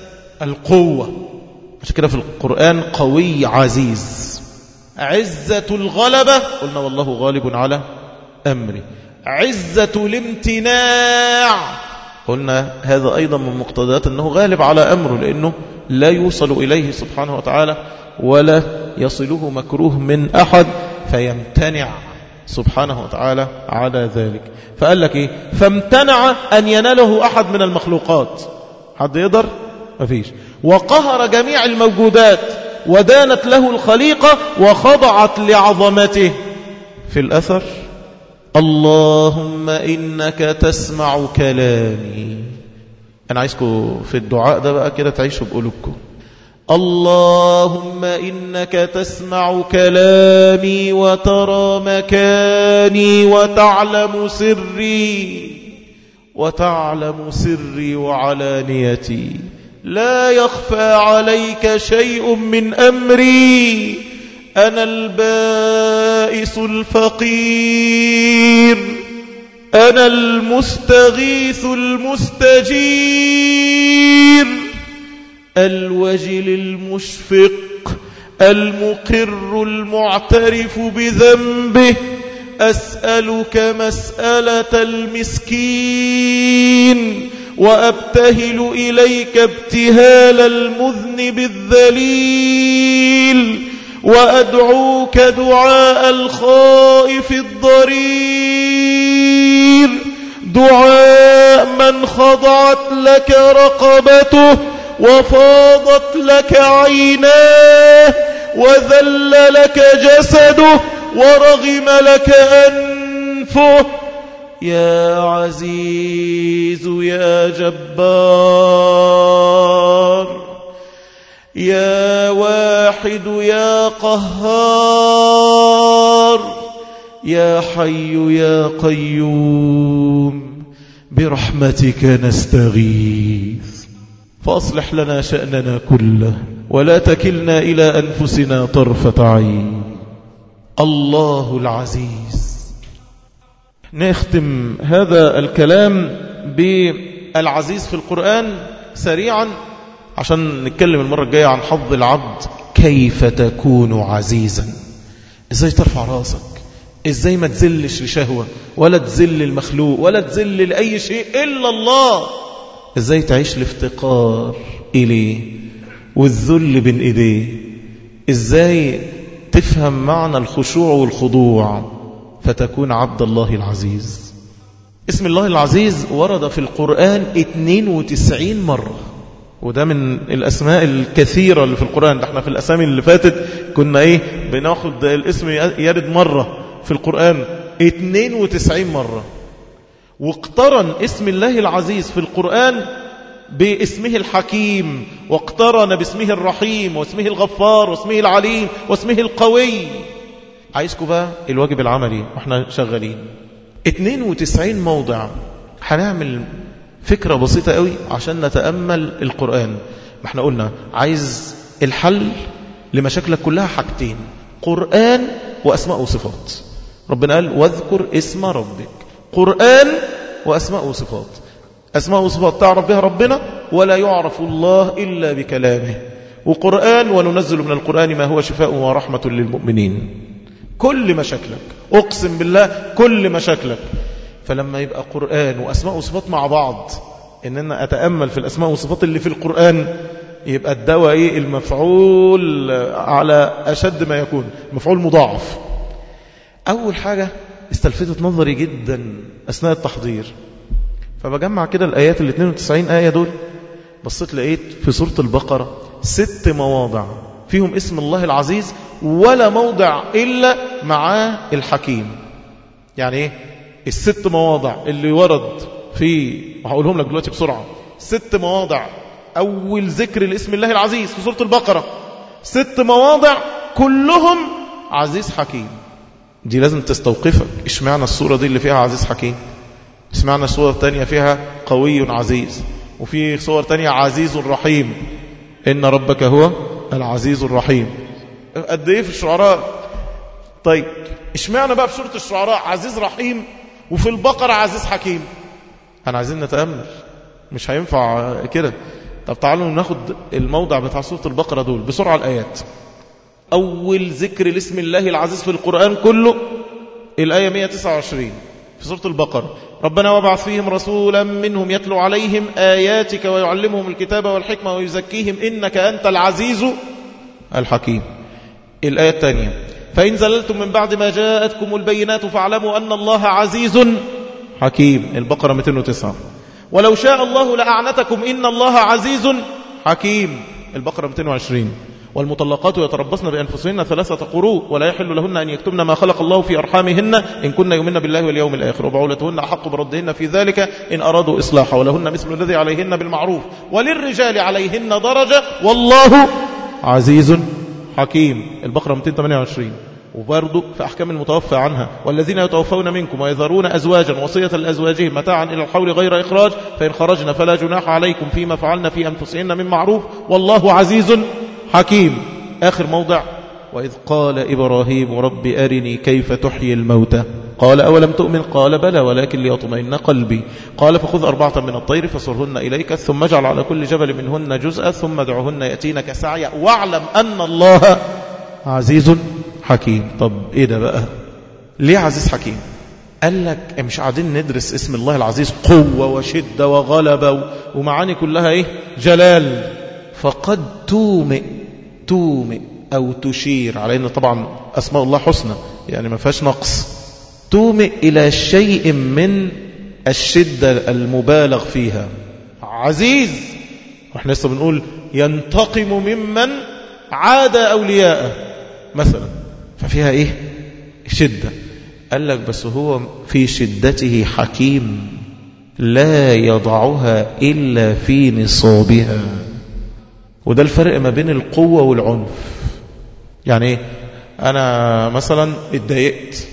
القوة، عشان كده في القرآن قوي عزيز. عزة الغلبة قلنا والله غالب على أمري. عزة الامتناع قلنا هذا أيضا من مقتضيات أنه غالب على أمره، لأنه لا يوصل إليه سبحانه وتعالى ولا يصله مكروه من أحد، فيمتنع سبحانه وتعالى على ذلك. فقال لك إيه؟ فامتنع أن يناله أحد من المخلوقات. حد يقدر؟ مفيش. وقهر جميع الموجودات ودانت له الخليقة وخضعت لعظمته. في الأثر: اللهم إنك تسمع كلامي. أنا عايزكم في الدعاء ده بقى كده تعيشوا بقلوبكم. اللهم إنك تسمع كلامي وترى مكاني وتعلم سري وتعلم سري وعلانيتي، لا يخفى عليك شيء من أمري، أنا البائس الفقير، أنا المستغيث المستجير، الوجل المشفق، المقر المعترف بذنبه، أسألك مسألة المسكين وأبتهل إليك ابتهال المذنب الذليل، وأدعوك دعاء الخائف الضرير، دعاء من خضعت لك رقبته وفاضت لك عيناه وذل لك جسده ورغم لك أنفه، يا عزيز يا جبار، يا واحد يا قهار، يا حي يا قيوم، برحمتك نستغيث فأصلح لنا شأننا كله ولا تكلنا إلى أنفسنا طرفة عين. الله العزيز. نختم هذا الكلام بالعزيز في القرآن سريعا عشان نتكلم المرة الجاية عن حظ العبد. كيف تكون عزيزا؟ ازاي ترفع راسك؟ ازاي ما تذلش لشهوة ولا تذل المخلوق ولا تذل لأي شيء إلا الله؟ ازاي تعيش الافتقار إليه والذل بين إيديه؟ ازاي تفهم معنى الخشوع والخضوع فتكون عبد الله العزيز؟ اسم الله العزيز ورد في القرآن اثنين وتسعين مرة، وده من الأسماء الكثيرة اللي في القرآن. ده احنا في الأسامي اللي فاتت كنا ايه بناخد الاسم يرد مرة، في القرآن اثنين وتسعين مرة. واقترن اسم الله العزيز في القرآن باسمه الحكيم، واقترن باسمه الرحيم واسمه الغفار واسمه العليم واسمه القوي. عايزكم بقى الواجب العملي واحنا شغالين اثنين وتسعين موضع. هنعمل فكرة بسيطة قوي عشان نتأمل القرآن. ما احنا قلنا عايز الحل لمشاكلك كلها حاجتين: قرآن وأسماء وصفات. ربنا قال واذكر اسم ربك. قرآن وأسماء وصفات. أسماء وصفات تعرف بها ربنا ولا يعرف الله إلا بكلامه، وقرآن وننزل من القرآن ما هو شفاء ورحمة للمؤمنين. كل مشاكلك، أقسم بالله كل مشاكلك. فلما يبقى قرآن وأسماء وصفات مع بعض، إننا أتأمل في الأسماء والصفات اللي في القرآن، يبقى الدواء إيه؟ المفعول على أشد ما يكون، مفعول مضاعف. أول حاجة استلفتت نظري جدا أثناء التحضير، فبجمع كده الآيات ال اثنين وتسعين آية دول، بصيت لقيت في سورة البقرة ست مواضع فيهم اسم الله العزيز، ولا موضع إلا معاه الحكيم. يعني إيه؟ الست مواضع اللي ورد في، وهقولهم لك دلوقتي بسرعة، ست مواضع أول ذكر لاسم الله العزيز في سورة البقرة، ست مواضع كلهم عزيز حكيم. دي لازم تستوقفك. اشمعنى السورة دي اللي فيها عزيز حكيم؟ اشمعنى السورة الثانية فيها قوي عزيز، وفي صور تانية عزيز رحيم؟ إن ربك هو العزيز الرحيم. قد ايه في الشعراء؟ طيب اشمعنى بقى في سورة الشعراء عزيز رحيم وفي البقرة عزيز حكيم؟ انا عايزين نتأمل، مش هينفع كده. طب تعالوا ناخد الموضع بتاع سورة البقرة دول بسرعة. الآيات: أول ذكر لاسم الله العزيز في القرآن كله الآية مئة وتسعة وعشرين في في سورة البقرة ربنا وابعث فيهم رسولا منهم يتلو عليهم آياتك ويعلمهم الكتاب والحكمة ويزكيهم إنك أنت العزيز الحكيم. الآية الثانية فإن زللتم من بعد ما جاءتكم البينات فاعلموا أن الله عزيز حكيم. البقرة مئتين وتسعة. ولو شاء الله لأعنتكم إن الله عزيز حكيم. البقرة مئتين وعشرين. والمطلقات يتربصن بأنفسهن ثلاثة قروء ولا يحل لهن أن يكتمن ما خلق الله في أرحامهن إن كن يؤمن بالله واليوم الآخر وبعولتهن أحق بردهن في ذلك إن أرادوا إصلاحا ولهن مثل الذي عليهن بالمعروف وللرجال عليهن درجة والله عزيز حكيم. البقرة مئتين وثمانية وعشرين. وبرضه في أحكام المتوفى عنها والذين يتوفون منكم ويذرون أزواجا وصية لأزواجهم متاعا إلى الحول غير إخراج فإن خرجنا فلا جناح عليكم فيما فعلنا في أنفسهن من معروف والله عزيز حكيم. آخر موضع وإذ قال إبراهيم رب أرني كيف تحيي الموتى قال أولم تؤمن قال بلى ولكن ليطمئن قلبي قال فخذ أربعة من الطير فصرهن إليك ثم اجعل على كل جبل منهن جزءا ثم ادعهن يأتينك سعيا واعلم أن الله عزيز حكيم. طب إيه ده بقى؟ ليه عزيز حكيم؟ قال لك مش قاعدين ندرس اسم الله العزيز قوة وشدة وغلبة ومعاني كلها إيه؟ جلال. فقد تومئ تومئ أو تشير على أن طبعا أسماء الله حسنى يعني ما فيهاش نقص. تومئ إلى شيء من الشدة المبالغ فيها. عزيز وإحنا لسه بنقول ينتقم ممن عاد أولياءه مثلا ففيها إيه شدة. قال لك بس هو في شدته حكيم لا يضعها إلا في نصابها. وده الفرق ما بين القوة والعنف. يعني ايه؟ انا مثلا اتضايقت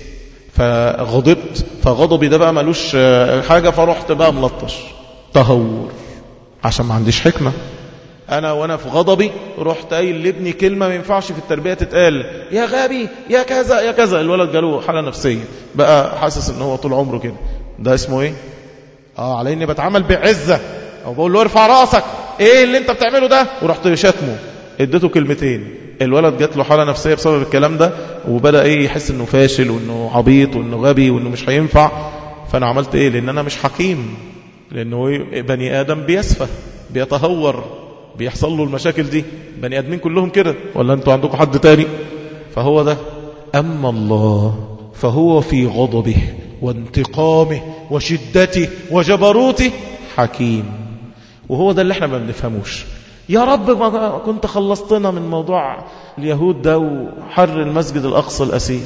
فغضبت فغضبي ده بقى ملوش حاجة فرحت بقى ملطش تهور عشان ما عنديش حكمة. انا وانا في غضبي رحت قايل لابني كلمة ما ينفعش في التربية تتقال يا غبي يا كذا يا كذا. الولد جاله حالة نفسية بقى حاسس ان هو طول عمره كده. ده اسمه ايه؟ اه على اني بتعامل بعزة او بقول له ارفع راسك ايه اللي انت بتعمله ده ورحت شاتمه اديته كلمتين. الولد جات له حالة نفسية بسبب الكلام ده وبدأ ايه يحس انه فاشل وانه عبيط وانه غبي وانه مش هينفع. فانا عملت ايه؟ لان انا مش حكيم. لانه بني ادم بيسفه بيتهور بيحصل له المشاكل دي. بني ادمين كلهم كده ولا انتوا عندكم حد تاني؟ فهو ده. اما الله فهو في غضبه وانتقامه وشدته وجبروته حكيم. وهو ده اللي احنا ما بنفهموش. يا رب ما كنت خلصتنا من موضوع اليهود ده وحر المسجد الأقصى الأسير.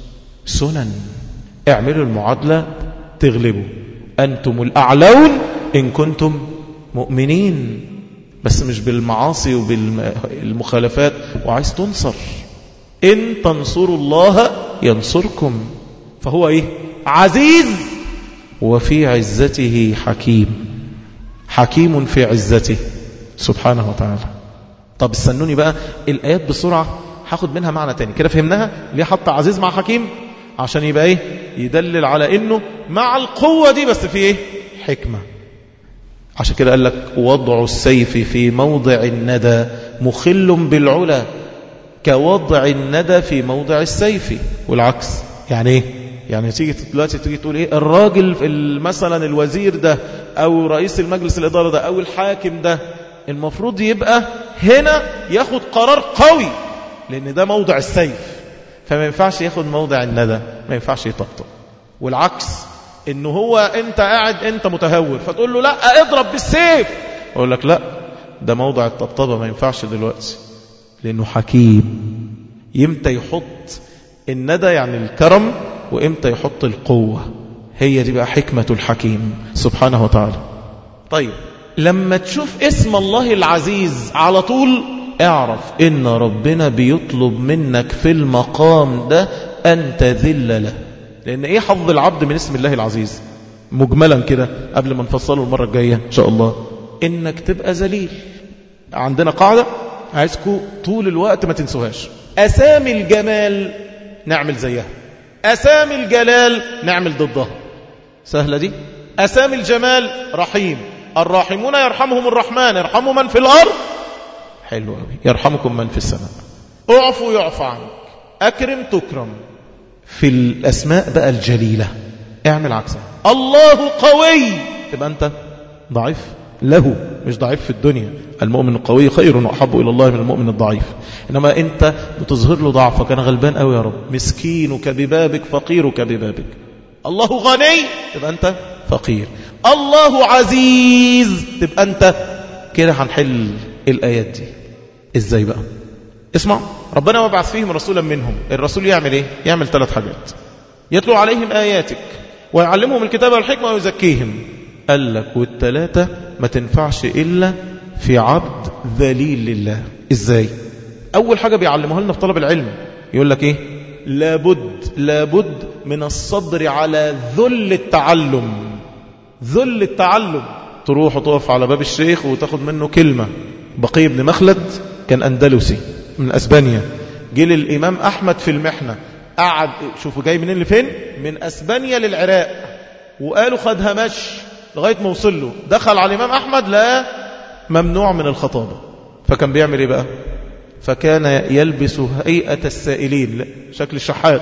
سنن. اعملوا المعادلة تغلبوا. أنتم الأعلون إن كنتم مؤمنين بس مش بالمعاصي وبالمخالفات. وعايز تنصر إن تنصروا الله ينصركم. فهو إيه؟ عزيز وفي عزته حكيم. حكيم في عزته سبحانه وتعالى. طب استنوني بقى الآيات بسرعة هاخد منها معنى تاني كده. فهمناها ليه حط عزيز مع حكيم؟ عشان يبقى ايه؟ يدلل على انه مع القوة دي بس في ايه؟ حكمة. عشان كده قال لك وضع السيف في موضع الندى مخل بالعلا كوضع الندى في موضع السيف. والعكس يعني ايه؟ يعني تيجي دلوقتي تيجي تقول ايه؟ الراجل مثلا الوزير ده او رئيس المجلس الاداره ده او الحاكم ده المفروض يبقى هنا ياخد قرار قوي لان ده موضع السيف. فما ينفعش ياخد موضع الندى ما ينفعش يطبطب. والعكس انه هو انت قاعد انت متهور فتقول له لا اضرب بالسيف اقول لك لا ده موضع الطبطبه ما ينفعش دلوقتي لانه حكيم. يمتى يحط الندى يعني الكرم وإمتى يحط القوة. هي دي بقى حكمة الحكيم سبحانه وتعالى. طيب لما تشوف اسم الله العزيز على طول اعرف إن ربنا بيطلب منك في المقام ده أن تذل له. لأن إيه حظ العبد من اسم الله العزيز مجملا كده قبل ما نفصله المرة الجاية إن شاء الله؟ إنك تبقى ذليل. عندنا قاعدة عايزكم طول الوقت ما تنسوهاش. أسامي الجمال نعمل زيها، أسامي الجلال نعمل ضدها. سهلة دي. أسامي الجمال رحيم، الراحمون يرحمهم الرحمن يرحموا من في الأرض. حلو قوي. يرحمكم من في السماء. اعفوا يعفى عنك، أكرم تكرم. في الأسماء بقى الجليلة اعمل عكسها. الله قوي، تبقى أنت ضعيف له، مش ضعيف في الدنيا. المؤمن القوي خير وأحب إلى الله من المؤمن الضعيف. إنما أنت بتظهر له ضعفك، أنا غلبان قوي يا رب، مسكينك ببابك فقيرك ببابك. الله غني، تبقى أنت فقير. الله عزيز، تبقى أنت كده. هنحل الآيات دي إزاي بقى؟ اسمع، ربنا وبعث فيهم رسولا منهم. الرسول يعمل إيه؟ يعمل ثلاث حاجات: يتلو عليهم آياتك ويعلمهم الكتاب والحكمة ويزكيهم. قال لك والثلاثة ما تنفعش إلا في عبد ذليل لله. إزاي؟ أول حاجة بيعلموها لنا في طلب العلم، يقول لك إيه؟ لابد لابد من الصبر على ذل التعلم. ذل التعلم، تروح وتقف على باب الشيخ وتاخد منه كلمة. بقي بن مخلد كان أندلسي من أسبانيا، جه للإمام أحمد في المحنة، قعد، شوفوا جاي منين لفين، من أسبانيا للعراق، وقالوا خد همش لغاية ما وصل له. دخل على الإمام أحمد لا ممنوع من الخطابة. فكان بيعمل إيه بقى؟ فكان يلبس هيئة السائلين، شكل الشحات،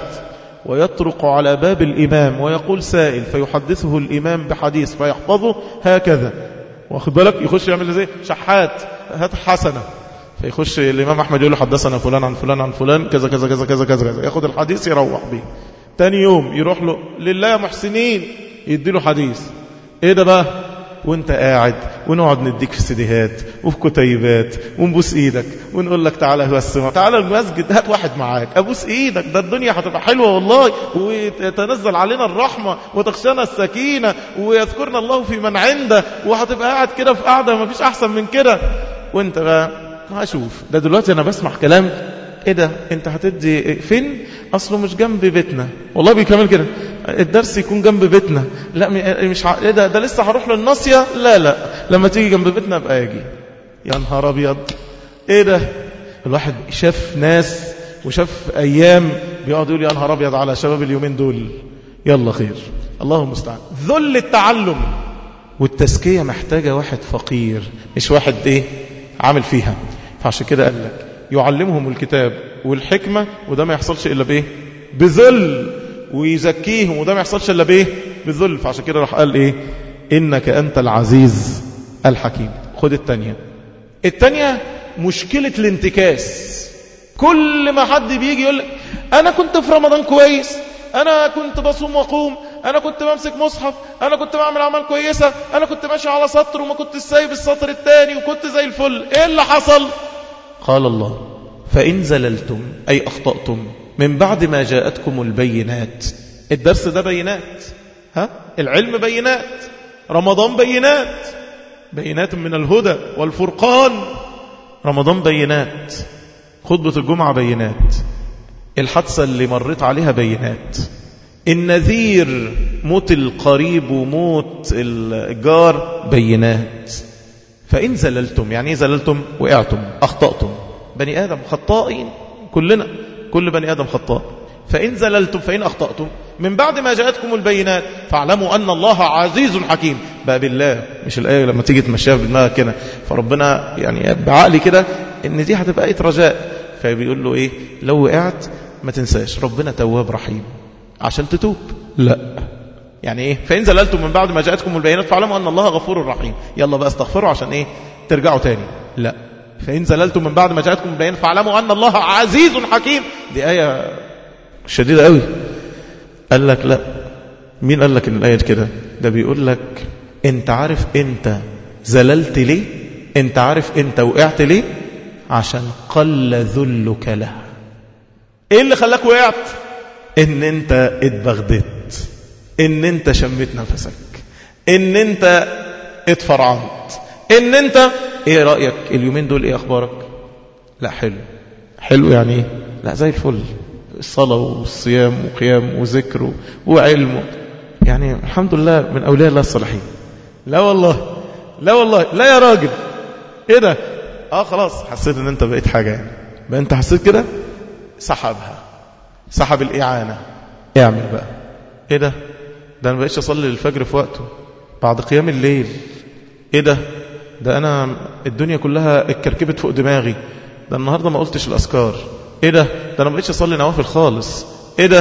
ويطرق على باب الإمام ويقول سائل، فيحدثه الإمام بحديث فيحفظه هكذا، واخد بالك، يخش يعمل زي شحات، هات حسنة، فيخش الإمام أحمد يقول له حدثنا فلان عن فلان عن فلان كذا كذا كذا كذا كذا كذا، ياخد الحديث يروح به. تاني يوم يروح له لله يا محسنين، يديله حديث. ايه ده بقى؟ وانت قاعد ونقعد نديك في سيديهات وفي كتيبات ونبوس ايدك ونقول لك تعالى بس تعالى المسجد، هات واحد معاك ابوس ايدك، ده الدنيا هتبقى حلوه والله، وتنزل علينا الرحمه وتخشانا السكينه ويذكرنا الله في من عنده، وهتبقى قاعد كده في قاعده ما فيش احسن من كده. وانت بقى ما اشوف ده دلوقتي انا بسمع كلام، ايه ده انت هتدي فين؟ اصله مش جنب بيتنا، والله بيكمل كده، الدرس يكون جنب بيتنا، لا مش ع... ايه ده ده لسه هروح للناصيه، لا لا لما تيجي جنب بيتنا ابقى اجي. يا نهار ابيض، ايه ده؟ الواحد شاف ناس وشاف ايام بيقعد يقول يا نهار ابيض على شباب اليومين دول. يلا خير، الله المستعان. ذل التعلم والتزكيه محتاجه واحد فقير، مش واحد ايه عامل فيها. فعشان كده قال لك يعلمهم الكتاب والحكمة، وده ما يحصلش إلا بإيه؟ بذل. ويزكيهم، وده ما يحصلش إلا بإيه؟ بذل. فعشان كده راح قال إيه؟ إنك أنت العزيز الحكيم. خد التانية. التانية مشكلة الانتكاس. كل ما حد بيجي يقول لك أنا كنت في رمضان كويس، أنا كنت بصوم وقوم، أنا كنت بمسك مصحف، أنا كنت بعمل أعمال كويسة، أنا كنت ماشي على سطر وما كنت سايب السطر التاني وكنت زي الفل. إيه اللي حصل؟ قال الله فإن زللتم أي أخطأتم من بعد ما جاءتكم البينات. الدرس ده بينات، ها؟ العلم بينات، رمضان بينات، بينات من الهدى والفرقان. رمضان بينات، خطبة الجمعة بينات، الحادثة اللي مريت عليها بينات، النذير، موت القريب وموت الجار بينات. فإن زللتم، يعني إيه زللتم؟ وقعتم، أخطأتم. بني آدم خطائين كلنا، كل بني آدم خطاء. فإن زللتم، فإن أخطأتم من بعد ما جاءتكم البينات فاعلموا أن الله عزيز حكيم. بقى بالله، مش الآية لما تيجي تمشيها بدماغك كده، فربنا يعني بعقلي كده إن دي هتبقى آية رجاء، فبيقول له إيه؟ لو وقعت ما تنساش ربنا تواب رحيم عشان تتوب. لا، يعني ايه؟ فإن زللتم من بعد ما جاءتكم البينات فاعلموا أن الله غفور رحيم. يلا بقى استغفروا عشان ايه؟ ترجعوا تاني. لا، فإن زللتم من بعد ما جاءتكم البينات فاعلموا أن الله عزيز حكيم. دي آية شديدة قوي. قال لك لا، مين قال لك ان الآية كده؟ ده بيقول لك انت عارف انت زللت ليه؟ انت عارف انت وقعت ليه؟ عشان قل ذلك له. ايه اللي خلاك وقعت؟ ان انت اتبغدت، ان انت شميت نفسك، ان انت اتفرعنت، ان انت ايه رأيك اليومين دول؟ ايه اخبارك؟ لا حلو. حلو يعني ايه؟ لا زي الفل، الصلاة والصيام وقيام وذكر وعلم، يعني الحمد لله من اولياء الله الصالحين. لا والله، لا والله، لا يا راجل. ايه ده؟ اه خلاص حسيت ان انت بقيت حاجة، يعني بقى انت حسيت كده، سحبها، سحب الإعانة. اعمل بقى ايه ده؟ ده انا بقيتش اصلي الفجر في وقته بعد قيام الليل. ايه ده؟ ده انا الدنيا كلها اتكركبت فوق دماغي، ده النهارده ما قلتش الاذكار. ايه ده؟ ده انا ما بقيتش اصلي نوافل خالص. ايه ده؟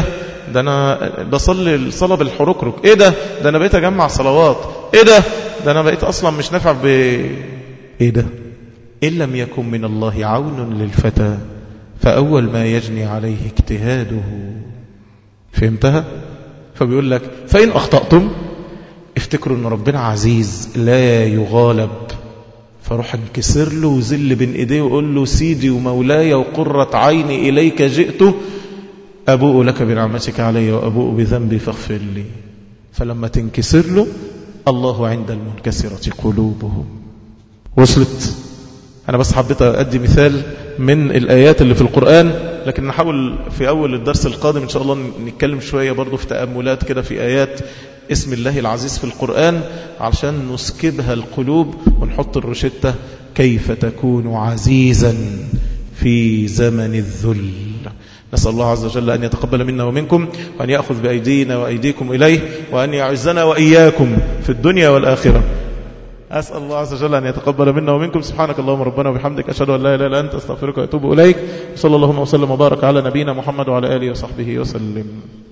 ده أنا بصلي الصلاة بالحركرك، إيه ده ده أنا بقيت أجمع صلوات، إيه ده ده أنا بقيت أصلا مش نافع ب إيه ده. إن لم يكن من الله عون للفتى فأول ما يجني عليه اجتهاده. فهمتها؟ فبيقول لك فإن أخطأتم افتكروا أن ربنا عزيز لا يغالب، فروح انكسر له وزل بين إيديه وقول له سيدي ومولاي وقرة عيني إليك جئت أبوء لك بنعمتك علي وأبوء بذنبي فاغفر لي. فلما تنكسر له الله عند المنكسرة قلوبهم. وصلت؟ أنا بس حبيت أدي مثال من الآيات اللي في القرآن، لكن نحاول في أول الدرس القادم إن شاء الله نتكلم شوية برضو في تأملات كده في آيات اسم الله العزيز في القرآن علشان نسكبها القلوب ونحط الروشتة كيف تكون عزيزا في زمن الذل. نسأل الله عز وجل أن يتقبل منا ومنكم، وأن يأخذ بأيدينا وأيديكم إليه، وأن يعزنا وإياكم في الدنيا والآخرة. أسأل الله عز وجل أن يتقبل منا ومنكم. سبحانك اللهم ربنا وبحمدك أشهد أن لا إله إلا أنت أستغفرك وأتوب إليك. صلى الله وسلم وبارك على نبينا محمد وعلى آله وصحبه وسلم.